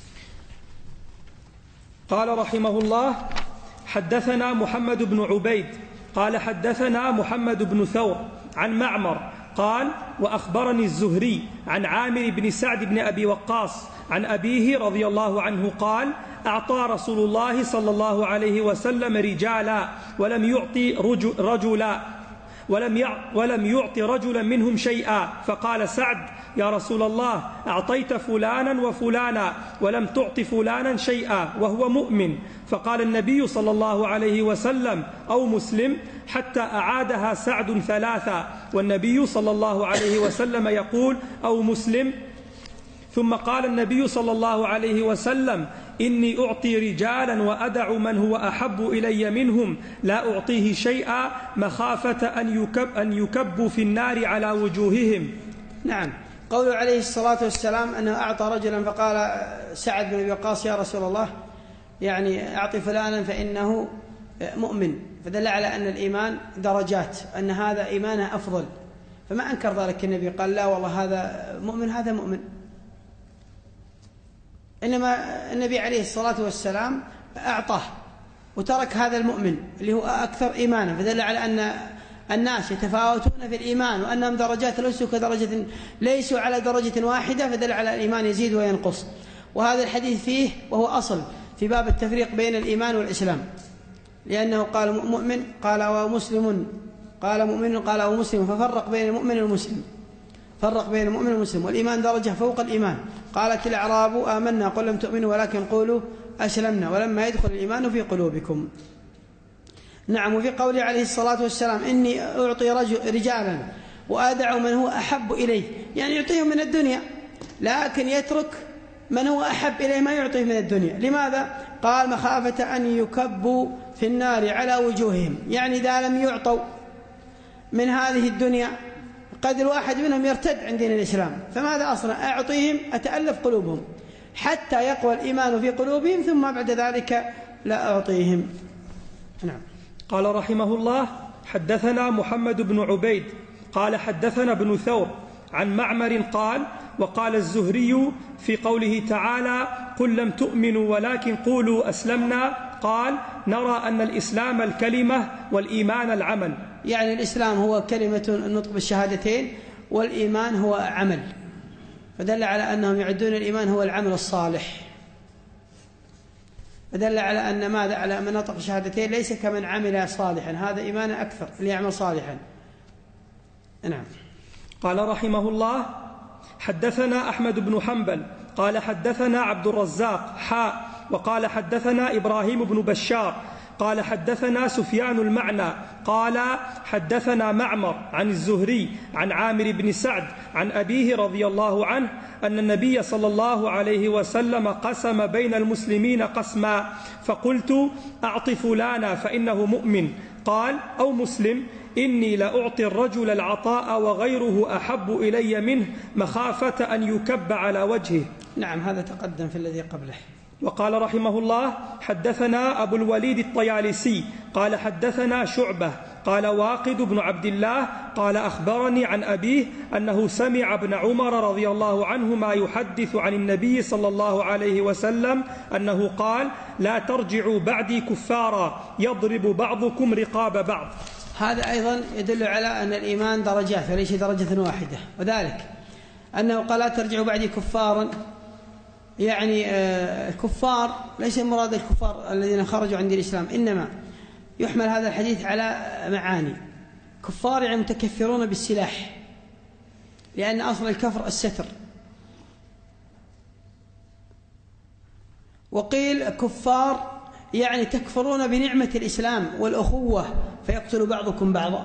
قال رحمه الله: حدثنا محمد بن عبيد قال: حدثنا محمد بن ثور عن معمر قال: وأخبرني الزهري عن عامر بن سعد بن أبي وقاص عن أبيه رضي الله عنه قال: أعطى رسول الله صلى الله عليه وسلم رجالا ولم يعطي رجل رجلا ولم ولم يعط رجلا منهم شيئا، فقال سعد: يا رسول الله، أعطيت فلانا وفلانا ولم تعط فلانا شيئا وهو مؤمن. فقال النبي صلى الله عليه وسلم: أو مسلم، حتى أعادها سعد ثلاثا، والنبي صلى الله عليه وسلم يقول: أو مسلم. ثم قال النبي صلى الله عليه وسلم: إني أعطي رجالا وأدع من هو أحب إلي منهم لا أعطيه شيئا مخافة أن يكب أن يكبوا في النار على وجوههم. نعم. قوله عليه الصلاة والسلام أنه أعطى رجلا، فقال سعد بن أبي وقاص: يا رسول الله، يعني أعطي فلانا فإنه مؤمن، فدل على أن الإيمان درجات، أن هذا إيمانه أفضل، فما أنكر ذلك النبي، قال: لا والله هذا مؤمن هذا مؤمن. إنما النبي عليه الصلاة والسلام أعطاه وترك هذا المؤمن اللي هو أكثر إيمانا، فدل على أن الناس يتفاوتون في الإيمان وأنهم درجات ليسوا كدرجة ليسوا على درجة واحدة، فدل على الإيمان يزيد وينقص. وهذا الحديث فيه وهو أصل في باب التفريق بين الإيمان والإسلام، لأنه قال مؤمن قال ومسلم، قال مؤمن قال ومسلم، ففرق بين المؤمن والمسلم، فرق بين المؤمن والمسلم، والإيمان درجة فوق الإيمان. قالت الأعراب آمنا قل لم تؤمنوا ولكن قولوا أسلمنا ولما يدخل الإيمان في قلوبكم. نعم. وفي قوله عليه الصلاة والسلام إني أعطي رجالا وأدع من هو أحب إليه، يعني يعطيهم من الدنيا لكن يترك من هو أحب إليه ما يعطيه من الدنيا. لماذا؟ قال مخافة أن يكبوا في النار على وجوههم، يعني إذا لم يعطوا من هذه الدنيا قد الواحد منهم يرتد عن دين الإسلام، فماذا أصنع؟ أعطيهم أتألف قلوبهم حتى يقوى الإيمان في قلوبهم ثم بعد ذلك لا أعطيهم. نعم. قال رحمه الله: حدثنا محمد بن عبيد قال حدثنا ابن ثور عن معمر قال: وقال الزهري في قوله تعالى: قل لم تؤمنوا ولكن قولوا أسلمنا، قال: نرى أن الإسلام الكلمة والإيمان العمل. يعني الإسلام هو كلمة النطق بالشهادتين، والإيمان هو عمل، فدل على أنهم يعدون الإيمان هو العمل الصالح، فدل على أن ماذا؟ على من نطق الشهادتين ليس كمن عمل صالحا، هذا إيمان أكثر اللي يعمل صالحا. نعم. قال رحمه الله: حدثنا أحمد بن حنبل قال حدثنا عبد الرزاق حاء وقال حدثنا إبراهيم بن بشار قال حدثنا سفيان المعنى قال حدثنا معمر عن الزهري عن عامر بن سعد عن أبيه رضي الله عنه أن النبي صلى الله عليه وسلم قسم بين المسلمين قسما، فقلت: أعط فلانا فإنه مؤمن، قال: أو مسلم، إني لأعطي الرجل العطاء وغيره أحب إلي منه مخافة أن يكب على وجهه. نعم، هذا تقدم في الذي قبله. وقال رحمه الله: حدثنا أبو الوليد الطيالسي قال حدثنا شعبة قال واقد بن عبد الله قال أخبرني عن أبيه أنه سمع ابن عمر رضي الله عنهما يحدث عن النبي صلى الله عليه وسلم أنه قال: لا ترجعوا بعدي كفارا يضرب بعضكم رقاب بعض. هذا أيضا يدل على أن الإيمان درجات وليس درجة واحدة، وذلك أنه قال: لا ترجعوا بعدي كفارا، يعني الكفار ليس المراد الكفار الذين خرجوا عن دين الإسلام، إنما يحمل هذا الحديث على معاني. كفار يعني متكفرون بالسلاح، لأن أصل الكفر الستر. وقيل كفار يعني تكفرون بنعمة الإسلام والأخوة فيقتل بعضكم بعضا.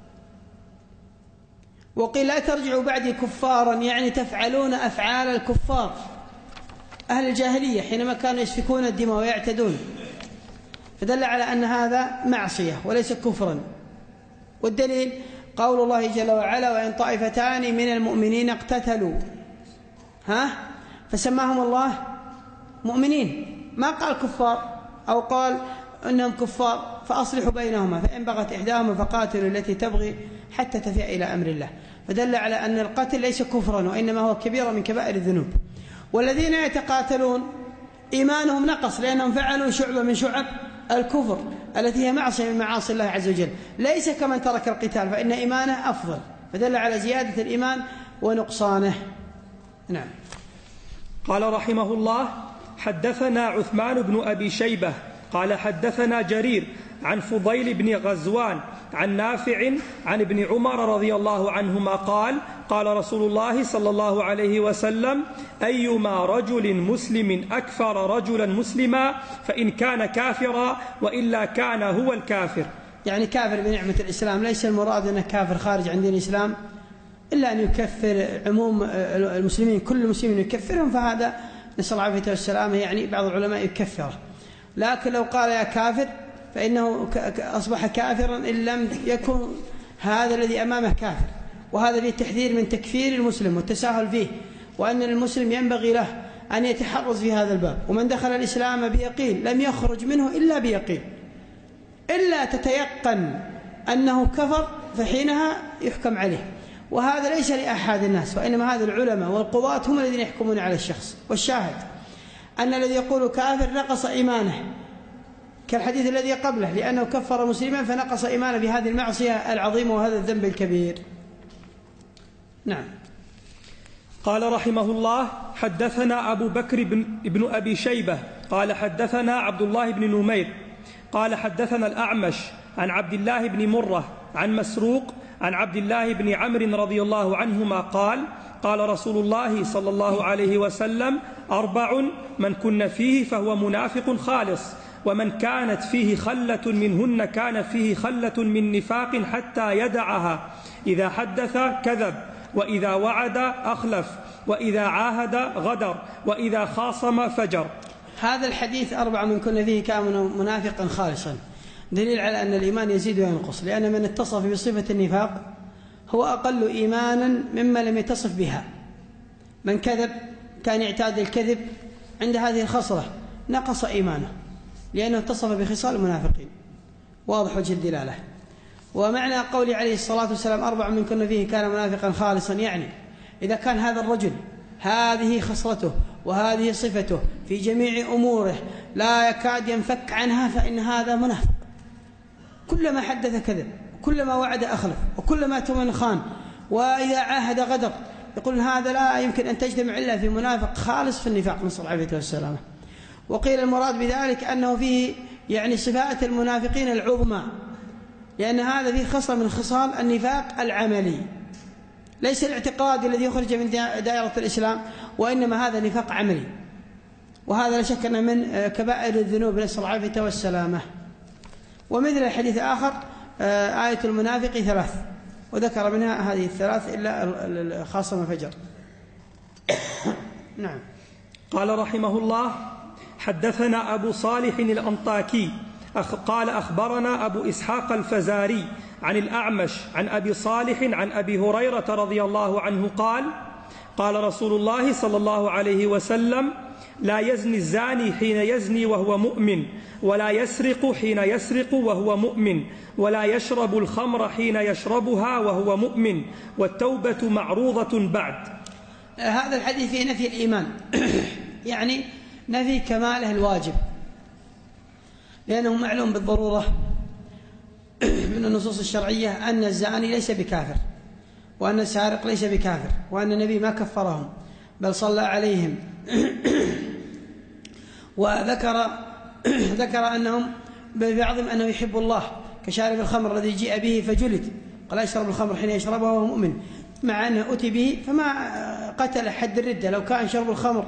وقيل لا ترجعوا بعدي كفارا يعني تفعلون أفعال الكفار أهل الجاهلية حينما كانوا يسفكون الدماء ويعتدون، فدل على أن هذا معصية وليس كفرا. والدليل قول الله جل وعلا: وإن طائفتان من المؤمنين اقتتلوا ها فسماهم الله مؤمنين، ما قال كفار أو قال أنهم كفار فأصلحوا بينهما، فإن بغت إحداهما فقاتلوا التي تبغي حتى تفيء إلى أمر الله، فدل على أن القتل ليس كفرا وإنما هو كبيرة من كبائر الذنوب. والذين يتقاتلون إيمانهم نقص لأنهم فعلوا شعبة من شعب الكفر التي هي معصية من معاصي الله عز وجل، ليس كمن ترك القتال فإن إيمانه أفضل، فدل على زيادة الإيمان ونقصانه. نعم. قال رحمه الله: حدثنا عثمان بن أبي شيبة قال حدثنا جرير عن فضيل بن غزوان عن نافع عن ابن عمر رضي الله عنهما قال: قال رسول الله صلى الله عليه وسلم: أيما رجل مسلم أكفر رجلا مسلما فإن كان كافرا وإلا كان هو الكافر. يعني كافر بنعمة الإسلام، ليس المراد أنه كافر خارج عن دين الإسلام إلا أن يكفر عموم المسلمين، كل المسلمين يكفرهم، فهذا نسأل الله العافية والسلامة، يعني بعض العلماء يكفره. لكن لو قال يا كافر فإنه أصبح كافرا إن لم يكن هذا الذي أمامه كافر، وهذا فيه التحذير من تكفير المسلم والتساهل فيه، وأن المسلم ينبغي له أن يتحرز في هذا الباب. ومن دخل الإسلام بيقين لم يخرج منه إلا بيقين، إلا تتيقن أنه كفر فحينها يحكم عليه، وهذا ليس لأحد الناس، وإنما هذا العلماء والقضاة هم الذين يحكمون على الشخص. والشاهد أن الذي يقول كافر نقص إيمانه كالحديث الذي قبله، لأنه كفر مسلما فنقص إيمانه بهذه المعصية العظيمة وهذا الذنب الكبير. نعم. قال رحمه الله: حدثنا أبو بكر بن, بن أبي شيبة قال حدثنا عبد الله بن نمير قال حدثنا الأعمش عن عبد الله بن مرة عن مسروق عن عبد الله بن عمرو رضي الله عنهما قال: قال رسول الله صلى الله عليه وسلم: أربع من كن فيه فهو منافق خالص، ومن كانت فيه خلة منهن كان فيه خلة من نفاق حتى يدعها: إذا حدث كذب، وإذا وعد أخلف، وإذا عاهد غدر، وإذا خاصم فجر. هذا الحديث أربع من كن فيه كان منافقا خالصا دليل على أن الإيمان يزيد وينقص، لأن من اتصف بصفة النفاق هو أقل إيمانا مما لم يتصف بها. من كذب كان يعتاد الكذب عند هذه الخصلة نقص إيمانه، لأنه اتصف بخصال المنافقين. واضح وجه الدلالة. ومعنى قول عليه الصلاة والسلام أربع من كن فيه كان منافقا خالصا، يعني إذا كان هذا الرجل هذه خصلته وهذه صفته في جميع أموره لا يكاد ينفك عنها، فإن هذا منافق. كلما حدث كذب، كلما وعد أخلف، وكلما تمن خان، وإذا عاهد غدر. يقول هذا لا يمكن أن تجتمع إلا في منافق خالص في النفاق، نسأل الله العافية والسلامة. وقيل المراد بذلك أنه فيه يعني صفات المنافقين العظمى، لأن هذا فيه خصلة من خصال النفاق العملي، ليس الاعتقاد الذي يخرج من دائرة الإسلام، وإنما هذا نفاق عملي، وهذا لا شك أنه من كبائر الذنوب، نسأل الله العافية والسلامة. ومثل الحديث آخر آية المنافق ثلاث، وذكر منها هذه الثلاث إلا خاصم فجر. نعم. قال رحمه الله: حدثنا أبو صالح الأنطاكي قال أخبرنا أبو إسحاق الفزاري عن الأعمش عن أبي صالح عن أبي هريرة رضي الله عنه قال: قال رسول الله صلى الله عليه وسلم: لا يزني الزاني حين يزني وهو مؤمن، ولا يسرق حين يسرق وهو مؤمن، ولا يشرب الخمر حين يشربها وهو مؤمن، والتوبة معروضة بعد. هذا الحديث فيه نفي الإيمان يعني نفي كماله الواجب، لأنه معلوم بالضرورة من النصوص الشرعية أن الزاني ليس بكافر، وأن السارق ليس بكافر، وأن النبي ما كفرهم بل صلى عليهم. وذكر ذكر أنهم ببعضهم أنه يحب الله، كشارب الخمر الذي جيء به فجلد، قال يشرب الخمر حين يشربها وهو مؤمن، مع أنه أتي به فما قتل حد الردة. لو كان شرب الخمر،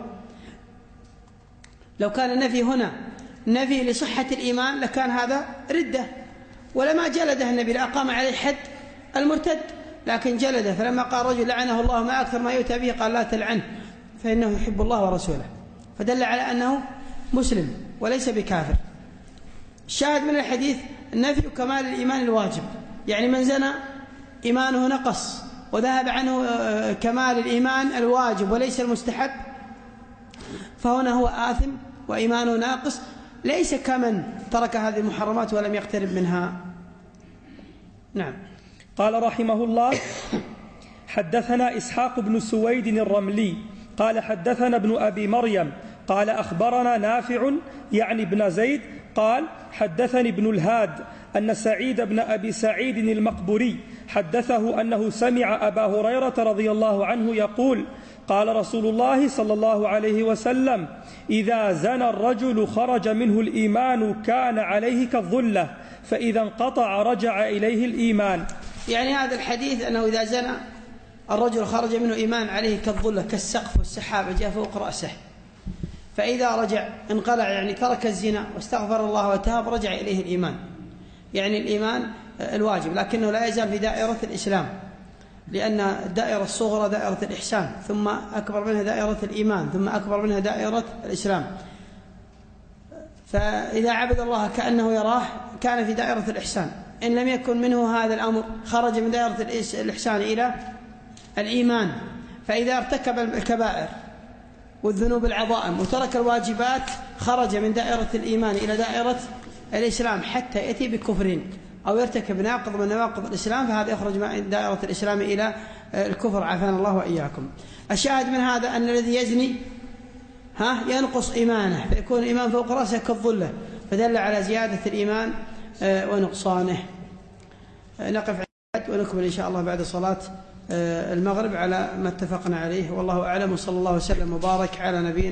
لو كان النفي هنا نفي لصحة الإيمان لكان هذا ردة، ولما جلده النبي لأقام عليه حد المرتد، لكن جلده. فلما قال رجل لعنه الله ما أكثر ما يؤتى به قال لا تلعنه فإنه يحب الله ورسوله، فدل على أنه مسلم وليس بكافر. الشاهد من الحديث نفي كمال الإيمان الواجب، يعني من زنى إيمانه نقص وذهب عنه كمال الإيمان الواجب وليس المستحب، فهنا هو آثم وإيمانه ناقص، ليس كمن ترك هذه المحرمات ولم يقترب منها. نعم. قال رحمه الله: حدثنا إسحاق بن سويد الرملي قال حدثنا ابن أبي مريم قال أخبرنا نافع يعني ابن زيد قال حدثني ابن الهاد أن سعيد بن أبي سعيد المقبوري حدثه أنه سمع أبا هريرة رضي الله عنه يقول: قال رسول الله صلى الله عليه وسلم: إذا زنى الرجل خرج منه الإيمان كان عليه كالظلة، فإذا انقطع رجع إليه الإيمان. يعني هذا الحديث أنه إذا زنى الرجل خرج منه إيمان عليه كالظلة، كالسقف والسحاب جاء فوق رأسه، فإذا رجع انقلع يعني ترك الزنا واستغفر الله وتاب رجع إليه الإيمان، يعني الإيمان الواجب، لكنه لا يزال في دائرة الإسلام، لأن الدائرة الصغرى دائرة الإحسان، ثم أكبر منها دائرة الإيمان، ثم أكبر منها دائرة الإسلام. فإذا عبد الله كأنه يراه كان في دائرة الإحسان، إن لم يكن منه هذا الأمر خرج من دائرة الإحسان إلى الإيمان. فإذا ارتكب الكبائر والذنوب العظائم وترك الواجبات خرج من دائرة الإيمان إلى دائرة الإسلام حتى يأتي بكفر أو يرتكب ناقض من نواقض الإسلام، فهذا يخرج من دائرة الإسلام إلى الكفر، عافانا الله وإياكم. الشاهد من هذا أن الذي يزني ها ينقص إيمانه، فيكون الإيمان فوق رأسه كالظلة، فدل على زيادة الإيمان ونقصانه. نقف عند ونكمل إن شاء الله بعد صلاة المغرب على ما اتفقنا عليه، والله أعلم، وصلى الله وسلم وبارك على نبينا